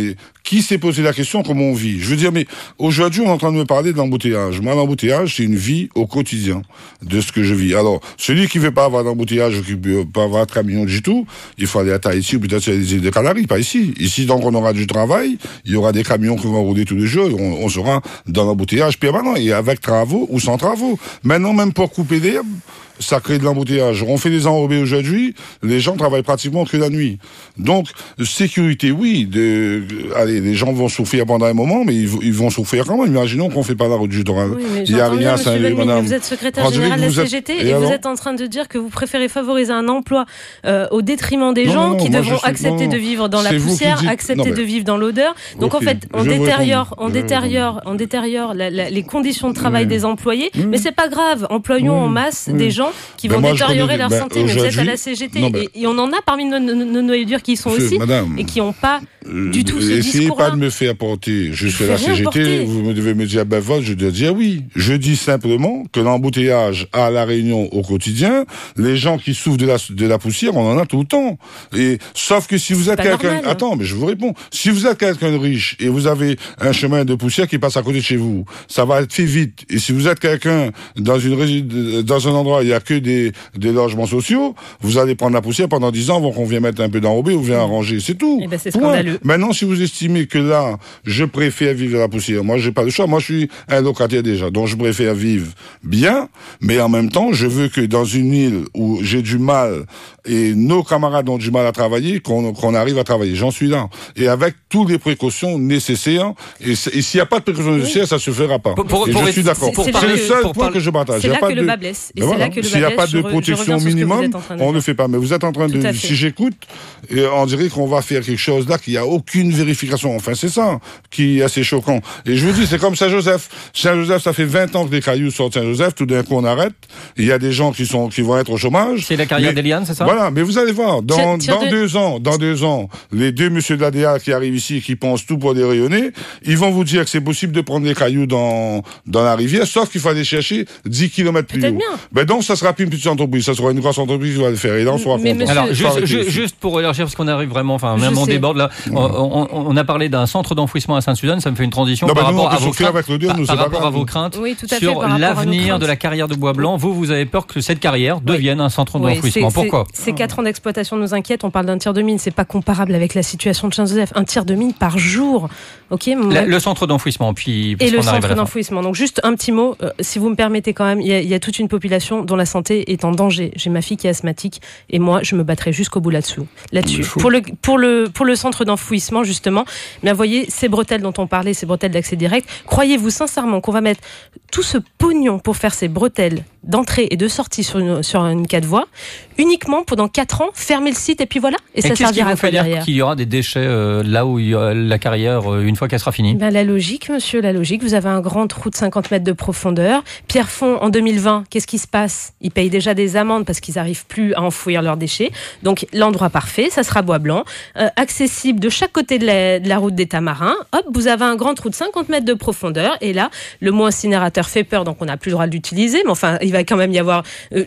Speaker 7: qui s'est posé la question comment on vit? Je veux dire, mais aujourd'hui, on est en train de me parler de l'embouteillage. Moi, l'embouteillage, c'est une vie au quotidien de ce que je vis. Alors, celui qui veut pas avoir d'embouteillage, qui veut pas avoir de camion du tout, il faut aller à Tahiti ou peut-être sur les îles des Canaries, pas ici. Ici, donc, on aura du travail, il y aura des camions qui vont rouler tous les jours, on, on sera dans l'embouteillage permanent, et avec travaux ou sans travaux. Maintenant, même pour couper l'herbe, ça crée de l'embouteillage. On fait des enrobés aujourd'hui, les gens travaillent pratiquement que la nuit. Donc, sécurité, oui, de, allez, les gens vont souffrir pendant un moment, mais ils, ils vont souffrir quand même. Imaginons qu'on fait pas la route du littoral.
Speaker 6: Oui,
Speaker 7: il y a rien à
Speaker 6: Saint-Louis, madame. Vous êtes secrétaire
Speaker 7: André,
Speaker 6: général de la
Speaker 7: vous êtes...
Speaker 6: C G T
Speaker 7: et,
Speaker 6: et,
Speaker 7: et
Speaker 6: vous êtes en train de dire que vous préférez favoriser un emploi euh, au détriment des
Speaker 7: non,
Speaker 6: gens
Speaker 7: non,
Speaker 6: qui
Speaker 7: moi,
Speaker 6: devront
Speaker 7: suis...
Speaker 6: accepter
Speaker 7: non,
Speaker 6: de vivre dans la poussière,
Speaker 7: dites...
Speaker 6: accepter
Speaker 7: non, mais...
Speaker 6: de vivre dans l'odeur. Donc
Speaker 7: okay.
Speaker 6: en fait, on
Speaker 7: je
Speaker 6: détériore, on détériore, on détériore la, la, les conditions de travail oui. des employés, oui. mais c'est pas grave. Employons oui. en masse oui. des gens qui ben vont moi, détériorer leur ben, santé. Mais vous êtes à la C G T non, ben, et, et on en a parmi nos, nos, nos noyaux durs qui y sont aussi madame, et qui n'ont pas euh, du tout ce discours-là.
Speaker 7: Essayez pas de me faire porter jusqu'à la C G T. Porter. Vous me devez me dire ben vote, je dois dire oui. Je dis simplement que l'embouteillage à La Réunion au quotidien, les gens qui souffrent de la, de la poussière, on en a tout le temps. Et sauf que si vous êtes quelqu'un, normal, attends, mais je vous réponds. Si vous êtes quelqu'un de riche et vous avez un chemin de poussière qui passe à côté de chez vous, ça va être fait vite. Et si vous êtes quelqu'un dans une dans un endroit où il y a que des des logements sociaux, vous allez prendre la poussière pendant dix ans avant qu'on vienne mettre un peu d'enrobé ou vienne arranger. C'est tout.
Speaker 6: Eh ben c'est scandaleux.
Speaker 7: Maintenant, si vous estimez que là, je préfère vivre dans la poussière, moi, j'ai pas le choix. Moi, je suis un locataire déjà, donc je préfère vivre bien, mais en même temps, je veux que dans une île où j'ai du mal et nos camarades ont du mal à travailler, qu'on, qu'on arrive à travailler. J'en suis là. Et avec toutes les précautions nécessaires. Et, et s'il n'y a pas de précautions oui. nécessaires, ça se fera pas. Pour, pour, et pour je suis d'accord. C'est, c'est, c'est le seul point que, que je partage.
Speaker 6: C'est là
Speaker 7: pas
Speaker 6: que
Speaker 7: de,
Speaker 6: le bas blesse. Et
Speaker 7: ben
Speaker 6: c'est
Speaker 7: voilà.
Speaker 6: là que le
Speaker 7: S'il n'y a pas de protection minimum, on ne fait pas. Mais vous êtes en train de, si j'écoute, et on dirait qu'on va faire quelque chose là, qu'il n'y a aucune vérification. Enfin, c'est ça qui est assez choquant. Et je vous dis, c'est comme Saint-Joseph. Saint-Joseph, ça fait vingt ans que des cailloux sortent de Saint-Joseph. Tout d'un coup, on arrête. Il y a des gens qui sont, qui vont être au chômage.
Speaker 18: C'est la carrière d'Eliane, c'est ça?
Speaker 7: Voilà. Mais vous allez voir. Dans, dans de... deux ans, dans deux ans, les deux monsieur de l'A D A qui arrivent ici, qui pensent tout pour les rayonner, ils vont vous dire que c'est possible de prendre des cailloux dans, dans la rivière, sauf qu'il faut aller chercher dix kilomètres plus haut. Bien. Ben donc, ça sera plus une petite entreprise, ça sera une grosse entreprise qui va le faire. Et là, on sera content.
Speaker 18: Alors, juste, juste, juste pour élargir, parce qu'on arrive vraiment, enfin, même on déborde là, ouais. on, on, on a parlé d'un centre d'enfouissement à Sainte-Suzanne, ça me fait une transition non, par, rapport, nous, à vos craintes, avec le dur, par, par rapport à vos craintes
Speaker 6: oui,
Speaker 18: sur l'avenir de la carrière de Bois-Blanc. Vous, vous avez peur que cette carrière devienne oui. un centre oui, d'enfouissement.
Speaker 6: C'est,
Speaker 18: Pourquoi?
Speaker 6: Ces quatre ans d'exploitation nous inquiètent. On parle d'un tir de mine, c'est pas comparable avec la situation de Saint-Joseph. Un tir de mine par jour. Ok.
Speaker 18: La, le centre d'enfouissement, puis
Speaker 6: et le centre d'enfouissement. Donc juste un petit mot, euh, si vous me permettez quand même, il y, y a toute une population dont la santé est en danger. J'ai ma fille qui est asthmatique et moi, je me battrai jusqu'au bout là-dessous. Là-dessus. Pour le pour le pour le centre d'enfouissement justement, mais voyez ces bretelles dont on parlait, ces bretelles d'accès direct. Croyez-vous sincèrement qu'on va mettre tout ce pognon pour faire ces bretelles d'entrée et de sortie sur une sur une quatre voies uniquement pendant quatre ans, fermer le site et puis voilà. Et, et ça servira à quoi derrière?
Speaker 18: Qu'il y aura des déchets euh, là où il y a la carrière euh, une fois qu'elle sera finie.
Speaker 6: Ben, la logique, monsieur, la logique. Vous avez un grand trou de cinquante mètres de profondeur. Pierrefonds, en deux mille vingt, qu'est-ce qui se passe? Ils payent déjà des amendes parce qu'ils n'arrivent plus à enfouir leurs déchets. Donc l'endroit parfait, ça sera Bois-Blanc, euh, accessible de chaque côté de la, de la route des Tamarins. Hop, vous avez un grand trou de cinquante mètres de profondeur. Et là, le mot incinérateur fait peur, donc on n'a plus le droit de l'utiliser. Mais enfin, il va quand même y avoir euh,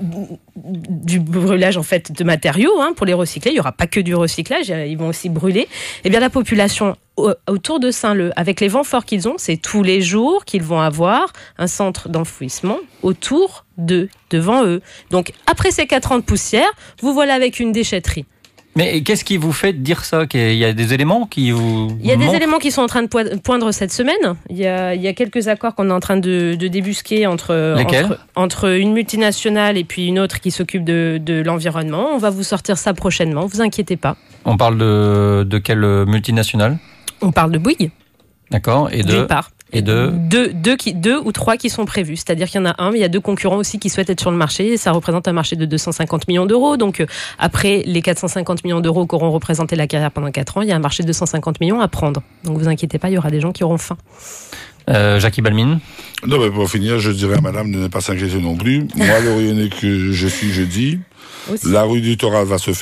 Speaker 6: du brûlage en fait de matériaux hein, pour les recycler. Il n'y aura pas que du recyclage, ils vont aussi brûler. Eh bien, la population autour de Saint-Leu, avec les vents forts qu'ils ont, c'est tous les jours qu'ils vont avoir un centre d'enfouissement autour d'eux, devant eux. Donc, après ces quatre ans de poussière, vous voilà avec une déchetterie.
Speaker 18: Mais qu'est-ce qui vous fait dire ça? Il y a des éléments qui vous
Speaker 6: Il y a
Speaker 18: montrent...
Speaker 6: des éléments qui sont en train de poindre cette semaine. Il y a, il y a quelques accords qu'on est en train de, de débusquer entre, entre, entre une multinationale et puis une autre qui s'occupe de, de l'environnement. On va vous sortir ça prochainement, vous inquiétez pas.
Speaker 18: On parle de, de quelle multinationale?
Speaker 6: On parle de Bouygues.
Speaker 18: D'accord. Et de...
Speaker 6: D'une part.
Speaker 18: Et de...
Speaker 6: deux, deux, qui, deux ou trois qui sont prévus. C'est-à-dire qu'il y en a un, mais il y a deux concurrents aussi qui souhaitent être sur le marché. Et ça représente un marché de deux cent cinquante millions d'euros. Donc, euh, après les quatre cent cinquante millions d'euros qu'auront représenté la carrière pendant quatre ans, il y a un marché de deux cent cinquante millions à prendre. Donc, vous inquiétez pas, il y aura des gens qui auront faim.
Speaker 18: Euh, Jackie Balmine.
Speaker 7: Non, mais pour finir, je dirais à madame de ne pas s'inquiéter non plus. Moi, le rayonné que je suis, je dis, aussi. La rue du Littoral va se faire.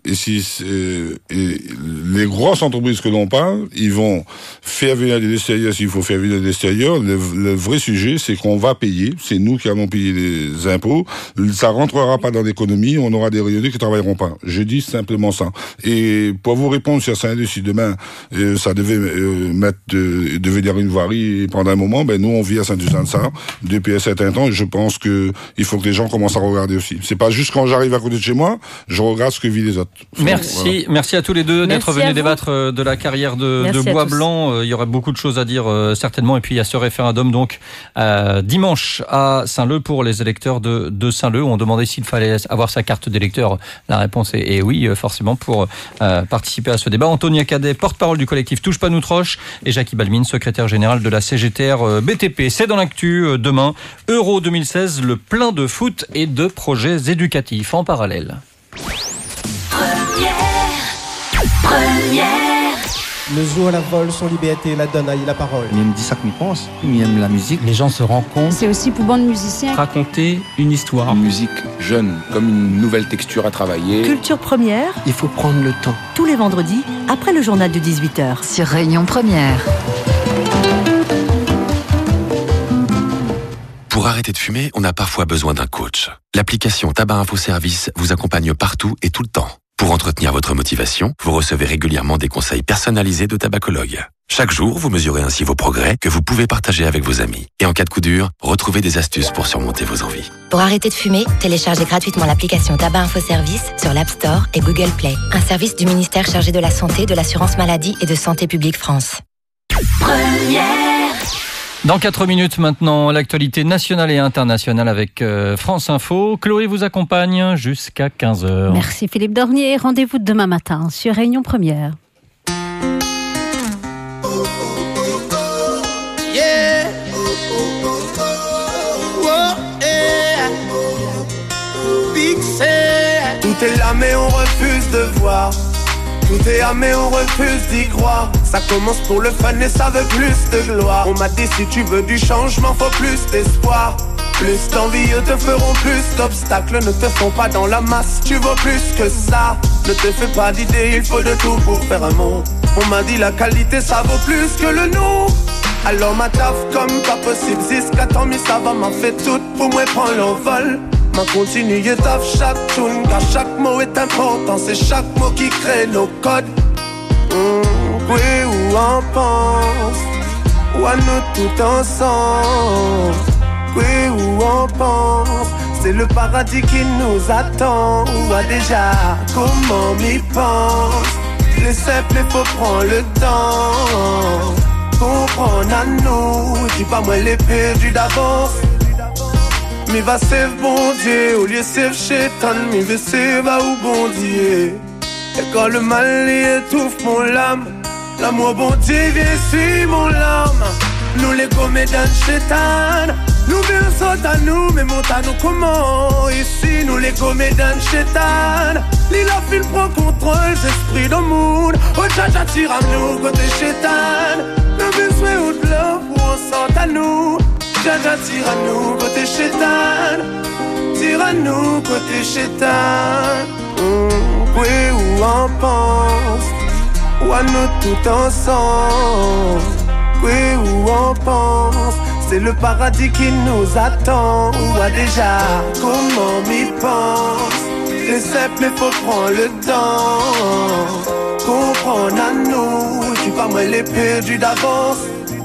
Speaker 7: Et si euh, et les grosses entreprises que l'on parle, ils vont faire venir de l'extérieur s'il faut faire venir de l'extérieur. Le, le vrai sujet, c'est qu'on va payer. C'est nous qui allons payer les impôts. Ça rentrera pas dans l'économie. On aura des rayonnés qui travailleront pas. Je dis simplement ça. Et pour vous répondre sur Saint-Leu, si demain euh, ça devait euh, mettre de, devenir une voirie pendant un moment, ben nous on vit à Saint-Suzanne-ça depuis un certain temps. Et je pense que il faut que les gens commencent à regarder aussi. C'est pas juste quand j'arrive à côté de chez moi, je regarde ce que vivent les autres.
Speaker 18: Merci, voilà. Merci à tous les deux d'être venus débattre de la carrière de, de Bois Blanc. Il y aura beaucoup de choses à dire euh, certainement. Et puis il y a ce référendum donc euh, dimanche à Saint-Leu pour les électeurs de, de Saint-Leu. On demandait s'il fallait avoir sa carte d'électeur. La réponse est, est oui, forcément, pour euh, participer à ce débat. Antonia Cadet, porte-parole du collectif Touche pas nous troche, et Jackie Balmine, secrétaire général de la C G T R B T P. C'est dans l'actu euh, demain. Euro deux mille seize, le plein de foot et de projets éducatifs en parallèle.
Speaker 9: Première. Le zoo à la vol, son liberté, la donne, la parole.
Speaker 10: Il aime dit ça qu'on pense, il aime la musique.
Speaker 11: Les gens se rencontrent.
Speaker 12: C'est aussi pour bande musiciens.
Speaker 11: Raconter une histoire.
Speaker 10: Une musique jeune, comme une nouvelle texture à travailler.
Speaker 21: Culture première.
Speaker 10: Il faut prendre le temps.
Speaker 21: Tous les vendredis, après le journal de dix-huit heures.
Speaker 24: Sur Réunion Première.
Speaker 13: Pour arrêter de fumer, on a parfois besoin d'un coach. L'application Tabac Info Service vous accompagne partout et tout le temps. Pour entretenir votre motivation, vous recevez régulièrement des conseils personnalisés de tabacologues. Chaque jour, vous mesurez ainsi vos progrès que vous pouvez partager avec vos amis. Et en cas de coup dur, retrouvez des astuces pour surmonter vos envies.
Speaker 24: Pour arrêter de fumer, téléchargez gratuitement l'application Tabac Info Service sur l'App Store et Google Play. Un service du ministère chargé de la Santé, de l'Assurance Maladie et de Santé Publique France.
Speaker 9: Première.
Speaker 18: Dans quatre minutes maintenant, l'actualité nationale et internationale avec euh, France Info. Chloé vous accompagne jusqu'à quinze heures.
Speaker 19: Merci Philippe Dornier. Rendez-vous demain matin sur Réunion Première.
Speaker 9: Yeah. Oh, yeah. Fixé. Tout est là mais on refuse de voir. Tout est là mais on refuse d'y croire. Ça commence pour le fun et ça veut plus de gloire. On m'a dit si tu veux du changement faut plus d'espoir. Plus d'envieux te feront plus d'obstacles. Ne te font pas dans la masse, tu vaux plus que ça. Ne te fais pas d'idées, il faut de tout pour faire un mot. On m'a dit la qualité ça vaut plus que le nom. Alors ma taf comme pas possible. Jusqu'à temps mais ça va m'a fait tout pour moi prendre l'envol. M'a continué taf chaque tune, car chaque mot est important. C'est chaque mot qui crée nos codes. Mmh, oui, où on pense, ou à nous tout ensemble. Oui, où on pense, c'est le paradis qui nous attend. Ou à déjà, comment m'y pense. Les simples, il faut prendre le temps. Comprendre à nous, dis pas moi les perdus d'avance. Mi va save bon Dieu, au lieu save chétan, mi va save à ou bon Dieu. Et quand le mal étouffe mon lame, l'amour bon Dieu vient suivre mon larme. Nous les comédiens de chétan, nous versons à nous, mais monte à nous comment. Ici nous les comédiens de chétan, l'île fil prend contrôle, l'esprit dans le monde. Oh tcha tire à nous côté chétan, nous besoin ou de love, où on sort à nous. Jaja tire à nous côté chétan, tire à nous côté chétan. Mmh, oui, où on pense, ou à nous tout ensemble. Oui, où on pense, c'est le paradis qui nous attend. Ou à déjà, comment m'y pense. C'est simple, mais faut prendre le temps. Comprendre à nous, tu pas moi les perdus d'avance.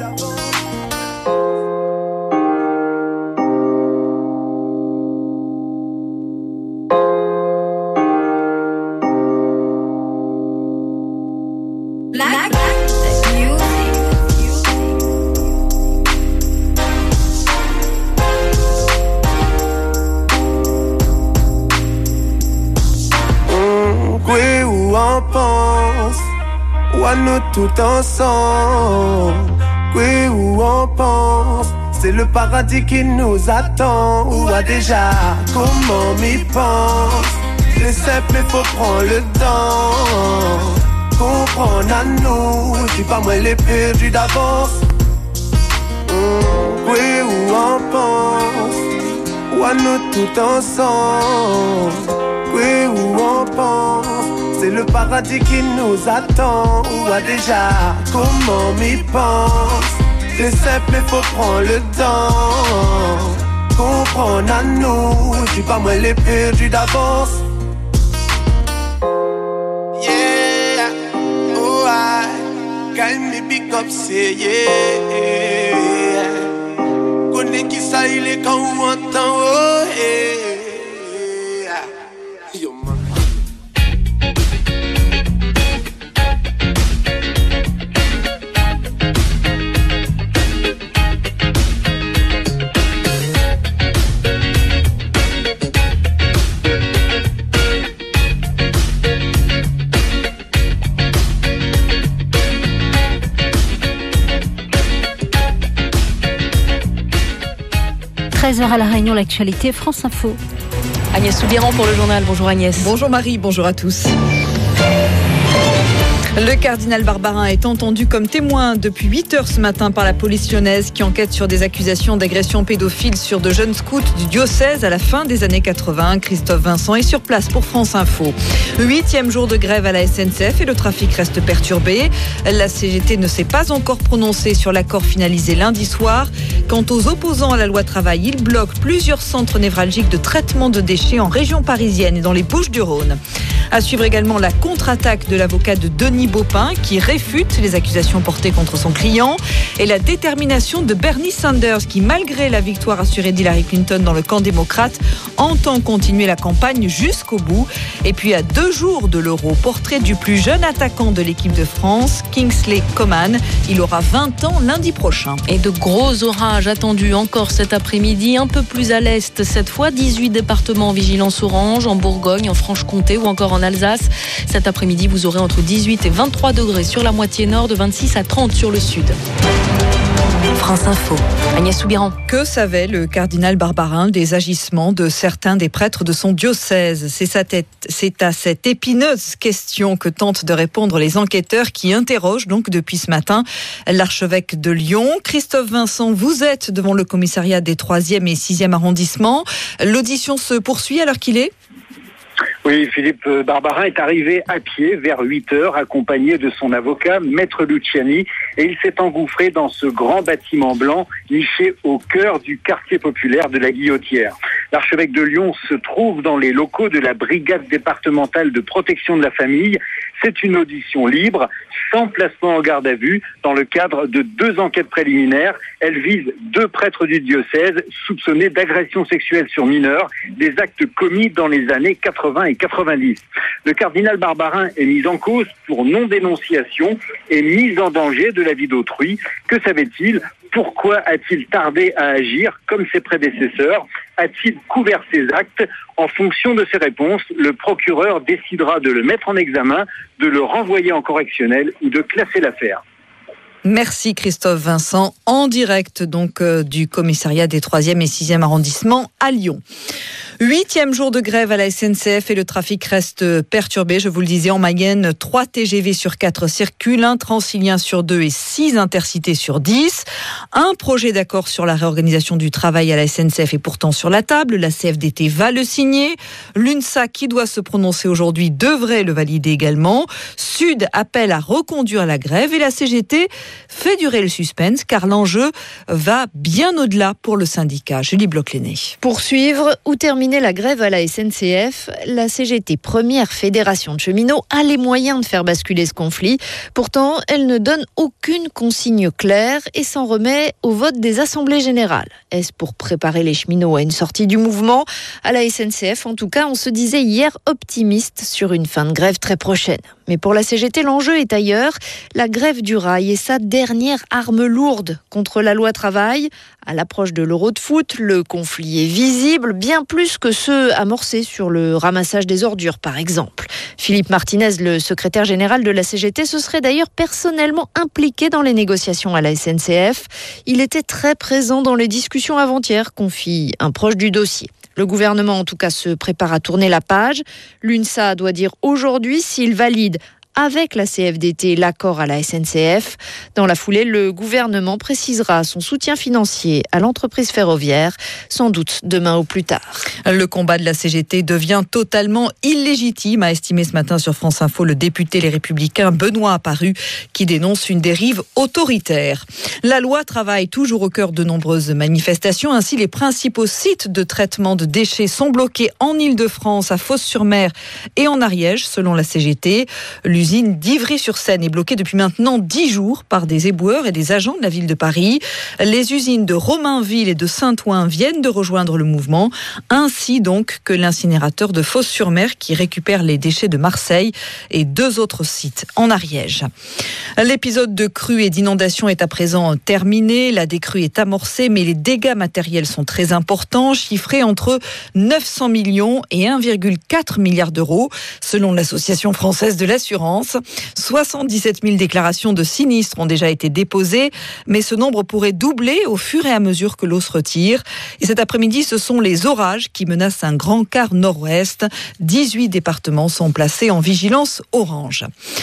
Speaker 9: Nous tout ensemble, oui où on pense, c'est le paradis qui nous attend. Ou à déjà, comment m'y pense. C'est simple mais faut prendre le temps. Comprendre à nous, dis pas moi les perdus d'avance. Mmh, oui où on pense, ou à nous tout ensemble, oui où on pense. c'est le paradis qui nous attend. Ou à déjà, comment m'y pense? C'est simple mais faut prendre le temps. Comprendre à nous, je suis pas moi les perdus d'avance. Yeah, oh I Quand me pick up say yeah. Connais qui ça il est quand on entend oh yeah. Yo man.
Speaker 19: treize heures à La Réunion, l'actualité, France Info.
Speaker 4: Agnès Soubiran pour le journal. Bonjour Agnès.
Speaker 12: Bonjour Marie, bonjour à tous. Le cardinal Barbarin est entendu comme témoin depuis huit heures ce matin par la police lyonnaise qui enquête sur des accusations d'agression pédophile sur de jeunes scouts du diocèse à la fin des années quatre-vingts. Christophe Vincent est sur place pour France Info. Huitième jour de grève à la S N C F et le trafic reste perturbé. La C G T ne s'est pas encore prononcée sur l'accord finalisé lundi soir. Quant aux opposants à la loi travail, ils bloquent plusieurs centres névralgiques de traitement de déchets en région parisienne et dans les Bouches-du-Rhône. À suivre également la contre-attaque de l'avocat de Denis Baupin qui réfute les accusations portées contre son client et la détermination de Bernie Sanders qui, malgré la victoire assurée d'Hillary Clinton dans le camp démocrate, entend continuer la campagne jusqu'au bout. Et puis à deux jours de l'Euro, portrait du plus jeune attaquant de l'équipe de France, Kingsley Coman. Il aura vingt ans lundi prochain.
Speaker 4: Et de gros orages attendus encore cet après-midi, un peu plus à l'est cette fois, dix-huit départements en vigilance orange, en Bourgogne, en Franche-Comté ou encore en Alsace. Cet après-midi, vous aurez entre dix-huit et vingt-trois degrés sur la moitié nord, de vingt-six à trente sur le sud. France Info, Agnès Soubiran.
Speaker 12: Que savait le cardinal Barbarin des agissements de certains des prêtres de son diocèse? C'est, sa tête, c'est à cette épineuse question que tentent de répondre les enquêteurs qui interrogent donc depuis ce matin l'archevêque de Lyon. Christophe Vincent, vous êtes devant le commissariat des troisième et sixième arrondissements. L'audition se poursuit alors qu'il est?
Speaker 14: Oui, Philippe Barbarin est arrivé à pied vers huit heures, accompagné de son avocat, Maître Luciani, et il s'est engouffré dans ce grand bâtiment blanc niché au cœur du quartier populaire de la Guillotière. L'archevêque de Lyon se trouve dans les locaux de la brigade départementale de protection de la famille. C'est une audition libre, sans placement en garde à vue, dans le cadre de deux enquêtes préliminaires. Elle vise deux prêtres du diocèse soupçonnés d'agression sexuelle sur mineurs, des actes commis dans les années quatre-vingts et quatre-vingt-dix. Le cardinal Barbarin est mis en cause pour non-dénonciation et mise en danger de la vie d'autrui. Que savait-il ? Pourquoi a-t-il tardé à agir comme ses prédécesseurs ? A-t-il couvert ses actes ? En fonction de ses réponses, le procureur décidera de le mettre en examen, de le renvoyer en correctionnel ou de classer l'affaire.
Speaker 12: Merci Christophe Vincent, en direct donc euh, du commissariat des troisième et sixième arrondissements à Lyon. Huitième jour de grève à la S N C F et le trafic reste perturbé. Je vous le disais, en Mayenne, trois T G V sur quatre circulent, un Transilien sur deux et six Intercités sur dix. Un projet d'accord sur la réorganisation du travail à la S N C F est pourtant sur la table. La C F D T va le signer. L'UNSA, qui doit se prononcer aujourd'hui, devrait le valider également. Sud appelle à reconduire la grève et la C G T fait durer le suspense car l'enjeu va bien au-delà pour le syndicat. Julie Bloch-Léné.
Speaker 15: Poursuivre ou terminer la grève à la S N C F, la C G T, première fédération de cheminots, a les moyens de faire basculer ce conflit. Pourtant, elle ne donne aucune consigne claire et s'en remet au vote des assemblées générales. Est-ce pour préparer les cheminots à une sortie du mouvement ? À la S N C F, en tout cas, on se disait hier optimiste sur une fin de grève très prochaine. Mais pour la C G T, l'enjeu est ailleurs. La grève du rail est sa dernière arme lourde contre la loi travail. À l'approche de l'Euro de foot, le conflit est visible, bien plus que ceux amorcés sur le ramassage des ordures, par exemple. Philippe Martinez, le secrétaire général de la C G T, se serait d'ailleurs personnellement impliqué dans les négociations à la S N C F. Il était très présent dans les discussions avant-hier, confie un proche du dossier. Le gouvernement, en tout cas, se prépare à tourner la page. L'UNSA doit dire aujourd'hui s'il valide avec la C F D T l'accord à la S N C F. Dans la foulée, le gouvernement précisera son soutien financier à l'entreprise ferroviaire, sans doute demain ou plus tard.
Speaker 12: Le combat de la C G T devient totalement illégitime, a estimé ce matin sur France Info le député Les Républicains Benoît Apparu, qui dénonce une dérive autoritaire. La loi travail toujours au cœur de nombreuses manifestations. Ainsi, les principaux sites de traitement de déchets sont bloqués en Île-de-France, à Fos-sur-Mer et en Ariège, selon la C G T. L'usine d'Ivry-sur-Seine est bloquée depuis maintenant dix jours par des éboueurs et des agents de la ville de Paris. Les usines de Romainville et de Saint-Ouen viennent de rejoindre le mouvement, ainsi donc que l'incinérateur de Fos-sur-Mer qui récupère les déchets de Marseille et deux autres sites en Ariège. L'épisode de crue et d'inondation est à présent terminé. La décrue est amorcée, mais les dégâts matériels sont très importants, chiffrés entre neuf cents millions et un virgule quatre milliard d'euros, selon l'Association française de l'assurance. soixante-dix-sept mille déclarations de sinistres ont déjà été déposées, mais ce nombre pourrait doubler au fur et à mesure que l'eau se retire. Et cet après-midi, ce sont les orages qui menacent un grand quart nord-ouest. dix-huit départements sont placés en vigilance orange.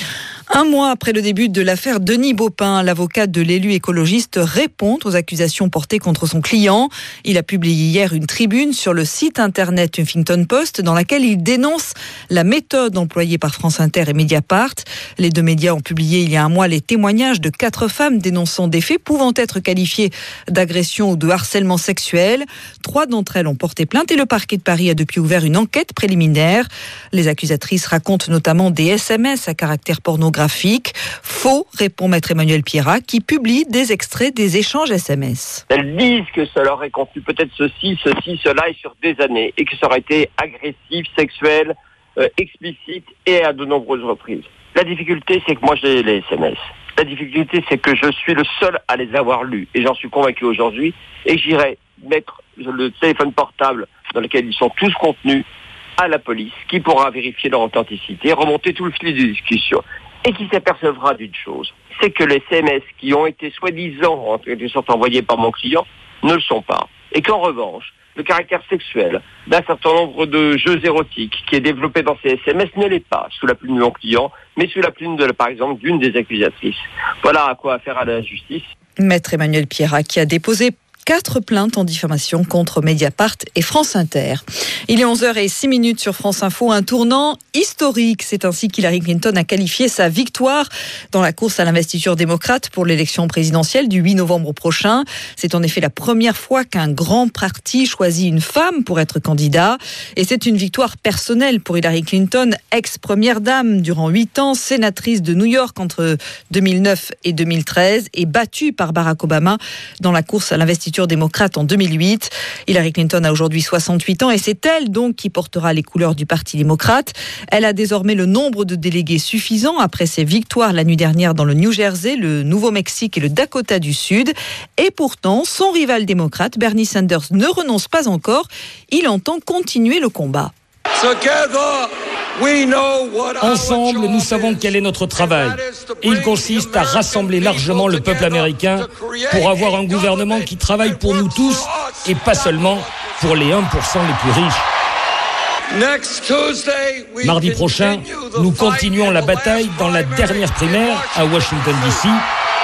Speaker 12: Un mois après le début de l'affaire Denis Baupin, l'avocat de l'élu écologiste répond aux accusations portées contre son client. Il a publié hier une tribune sur le site internet Huffington Post dans laquelle il dénonce la méthode employée par France Inter et Mediapart. Les deux médias ont publié il y a un mois les témoignages de quatre femmes dénonçant des faits pouvant être qualifiés d'agression ou de harcèlement sexuel. Trois d'entre elles ont porté plainte et le parquet de Paris a depuis ouvert une enquête préliminaire. Les accusatrices racontent notamment des S M S à caractère pornographique. Faux, répond maître Emmanuel Pierrat, qui publie des extraits des échanges S M S.
Speaker 2: Elles disent que ça leur aurait contenu peut-être ceci, ceci, cela et sur des années, et que ça aurait été agressif, sexuel, euh, explicite et à de nombreuses reprises. La difficulté, c'est que moi j'ai les S M S. La difficulté, c'est que je suis le seul à les avoir lus, et j'en suis convaincu aujourd'hui, et j'irai mettre le téléphone portable dans lequel ils sont tous contenus à la police, qui pourra vérifier leur authenticité, remonter tout le fil de discussion. Et qui s'apercevra d'une chose, c'est que les S M S qui ont été soi-disant en quelque sorte envoyés par mon client ne le sont pas. Et qu'en revanche, le caractère sexuel d'un certain nombre de jeux érotiques qui est développé dans ces S M S ne l'est pas sous la plume de mon client, mais sous la plume, de, par exemple, d'une des accusatrices. Voilà à quoi affaire à la justice.
Speaker 12: Maître Emmanuel Pierrat qui a déposé quatre plaintes en diffamation contre Mediapart et France Inter. Il est onze heures six minutes sur France Info, un tournant historique. C'est ainsi qu'Hillary Clinton a qualifié sa victoire dans la course à l'investiture démocrate pour l'élection présidentielle du huit novembre prochain. C'est en effet la première fois qu'un grand parti choisit une femme pour être candidat. Et c'est une victoire personnelle pour Hillary Clinton, ex-première dame durant huit ans, sénatrice de New York entre deux mille neuf et deux mille treize et battue par Barack Obama dans la course à l'investiture démocrate en deux mille huit. Hillary Clinton a aujourd'hui soixante-huit ans et c'est elle donc qui portera les couleurs du Parti démocrate. Elle a désormais le nombre de délégués suffisant après ses victoires la nuit dernière dans le New Jersey, le Nouveau-Mexique et le Dakota du Sud. Et pourtant, son rival démocrate, Bernie Sanders, ne renonce pas encore. Il entend continuer le combat.
Speaker 16: Ensemble, nous savons quel est notre travail. Et il consiste à rassembler largement le peuple américain pour avoir un gouvernement qui travaille pour nous tous et pas seulement pour les un pour cent les plus riches. Mardi prochain, nous continuons la bataille dans la dernière primaire à Washington D C.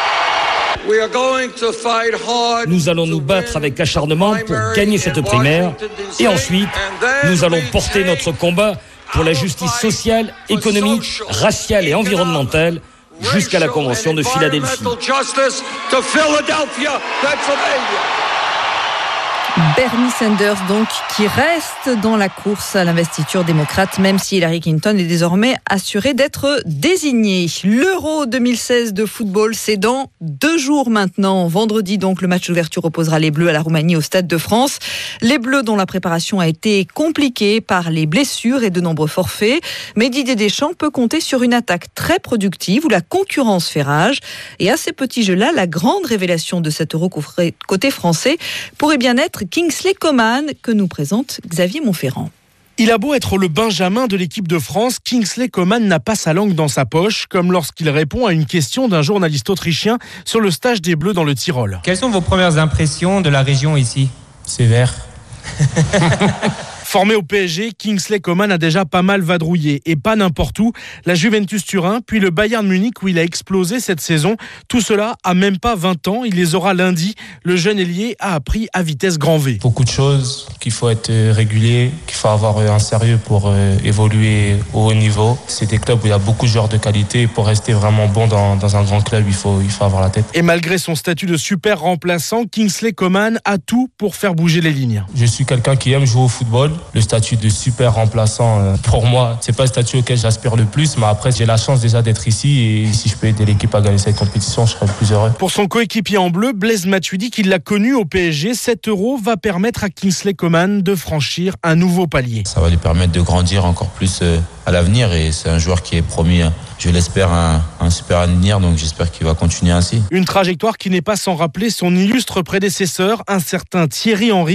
Speaker 16: Nous allons nous battre avec acharnement pour gagner cette primaire et ensuite, nous allons porter notre combat pour la justice sociale, économique, raciale et environnementale jusqu'à la Convention de Philadelphie.
Speaker 12: Bernie Sanders, donc, qui reste dans la course à l'investiture démocrate, même si Hillary Clinton est désormais assurée d'être désignée. L'Euro deux mille seize de football, c'est dans deux jours maintenant. Vendredi, donc, le match d'ouverture opposera les Bleus à la Roumanie au Stade de France. Les Bleus dont la préparation a été compliquée par les blessures et de nombreux forfaits. Mais Didier Deschamps peut compter sur une attaque très productive où la concurrence fait rage. Et à ces petits jeux-là, la grande révélation de cet Euro côté français pourrait bien être Kingsley Coman, que nous présente Xavier Montferrand.
Speaker 17: Il a beau être le benjamin de l'équipe de France, Kingsley Coman n'a pas sa langue dans sa poche, comme lorsqu'il répond à une question d'un journaliste autrichien sur le stage des Bleus dans le Tyrol.
Speaker 20: Quelles sont vos premières impressions de la région ici ? C'est vert.
Speaker 17: Formé au P S G, Kingsley Coman a déjà pas mal vadrouillé et pas n'importe où. La Juventus Turin, puis le Bayern Munich où il a explosé cette saison. Tout cela à même pas vingt ans. Il les aura lundi. Le jeune ailier a appris à vitesse grand V.
Speaker 5: Beaucoup de choses, qu'il faut être régulier, qu'il faut avoir un sérieux pour euh, évoluer au haut niveau. C'est des clubs où il y a beaucoup de joueurs de qualité. Pour rester vraiment bon dans, dans un grand club, il faut, il faut avoir la tête.
Speaker 17: Et malgré son statut de super remplaçant, Kingsley Coman a tout pour faire bouger les lignes.
Speaker 5: Je suis quelqu'un qui aime jouer au football. Le statut de super remplaçant, euh, pour moi, c'est pas le statut auquel j'aspire le plus. Mais après, j'ai la chance déjà d'être ici. Et si je peux aider l'équipe à gagner cette compétition, je serai le plus heureux.
Speaker 17: Pour son coéquipier en bleu, Blaise Matuidi, qui l'a connu au P S G, sept euros va permettre à Kingsley Coman de franchir un nouveau palier.
Speaker 20: Ça va lui permettre de grandir encore plus à l'avenir et c'est un joueur qui est promis, je l'espère, un, un super avenir, donc j'espère qu'il va continuer ainsi.
Speaker 17: Une trajectoire qui n'est pas sans rappeler son illustre prédécesseur, un certain Thierry Henry.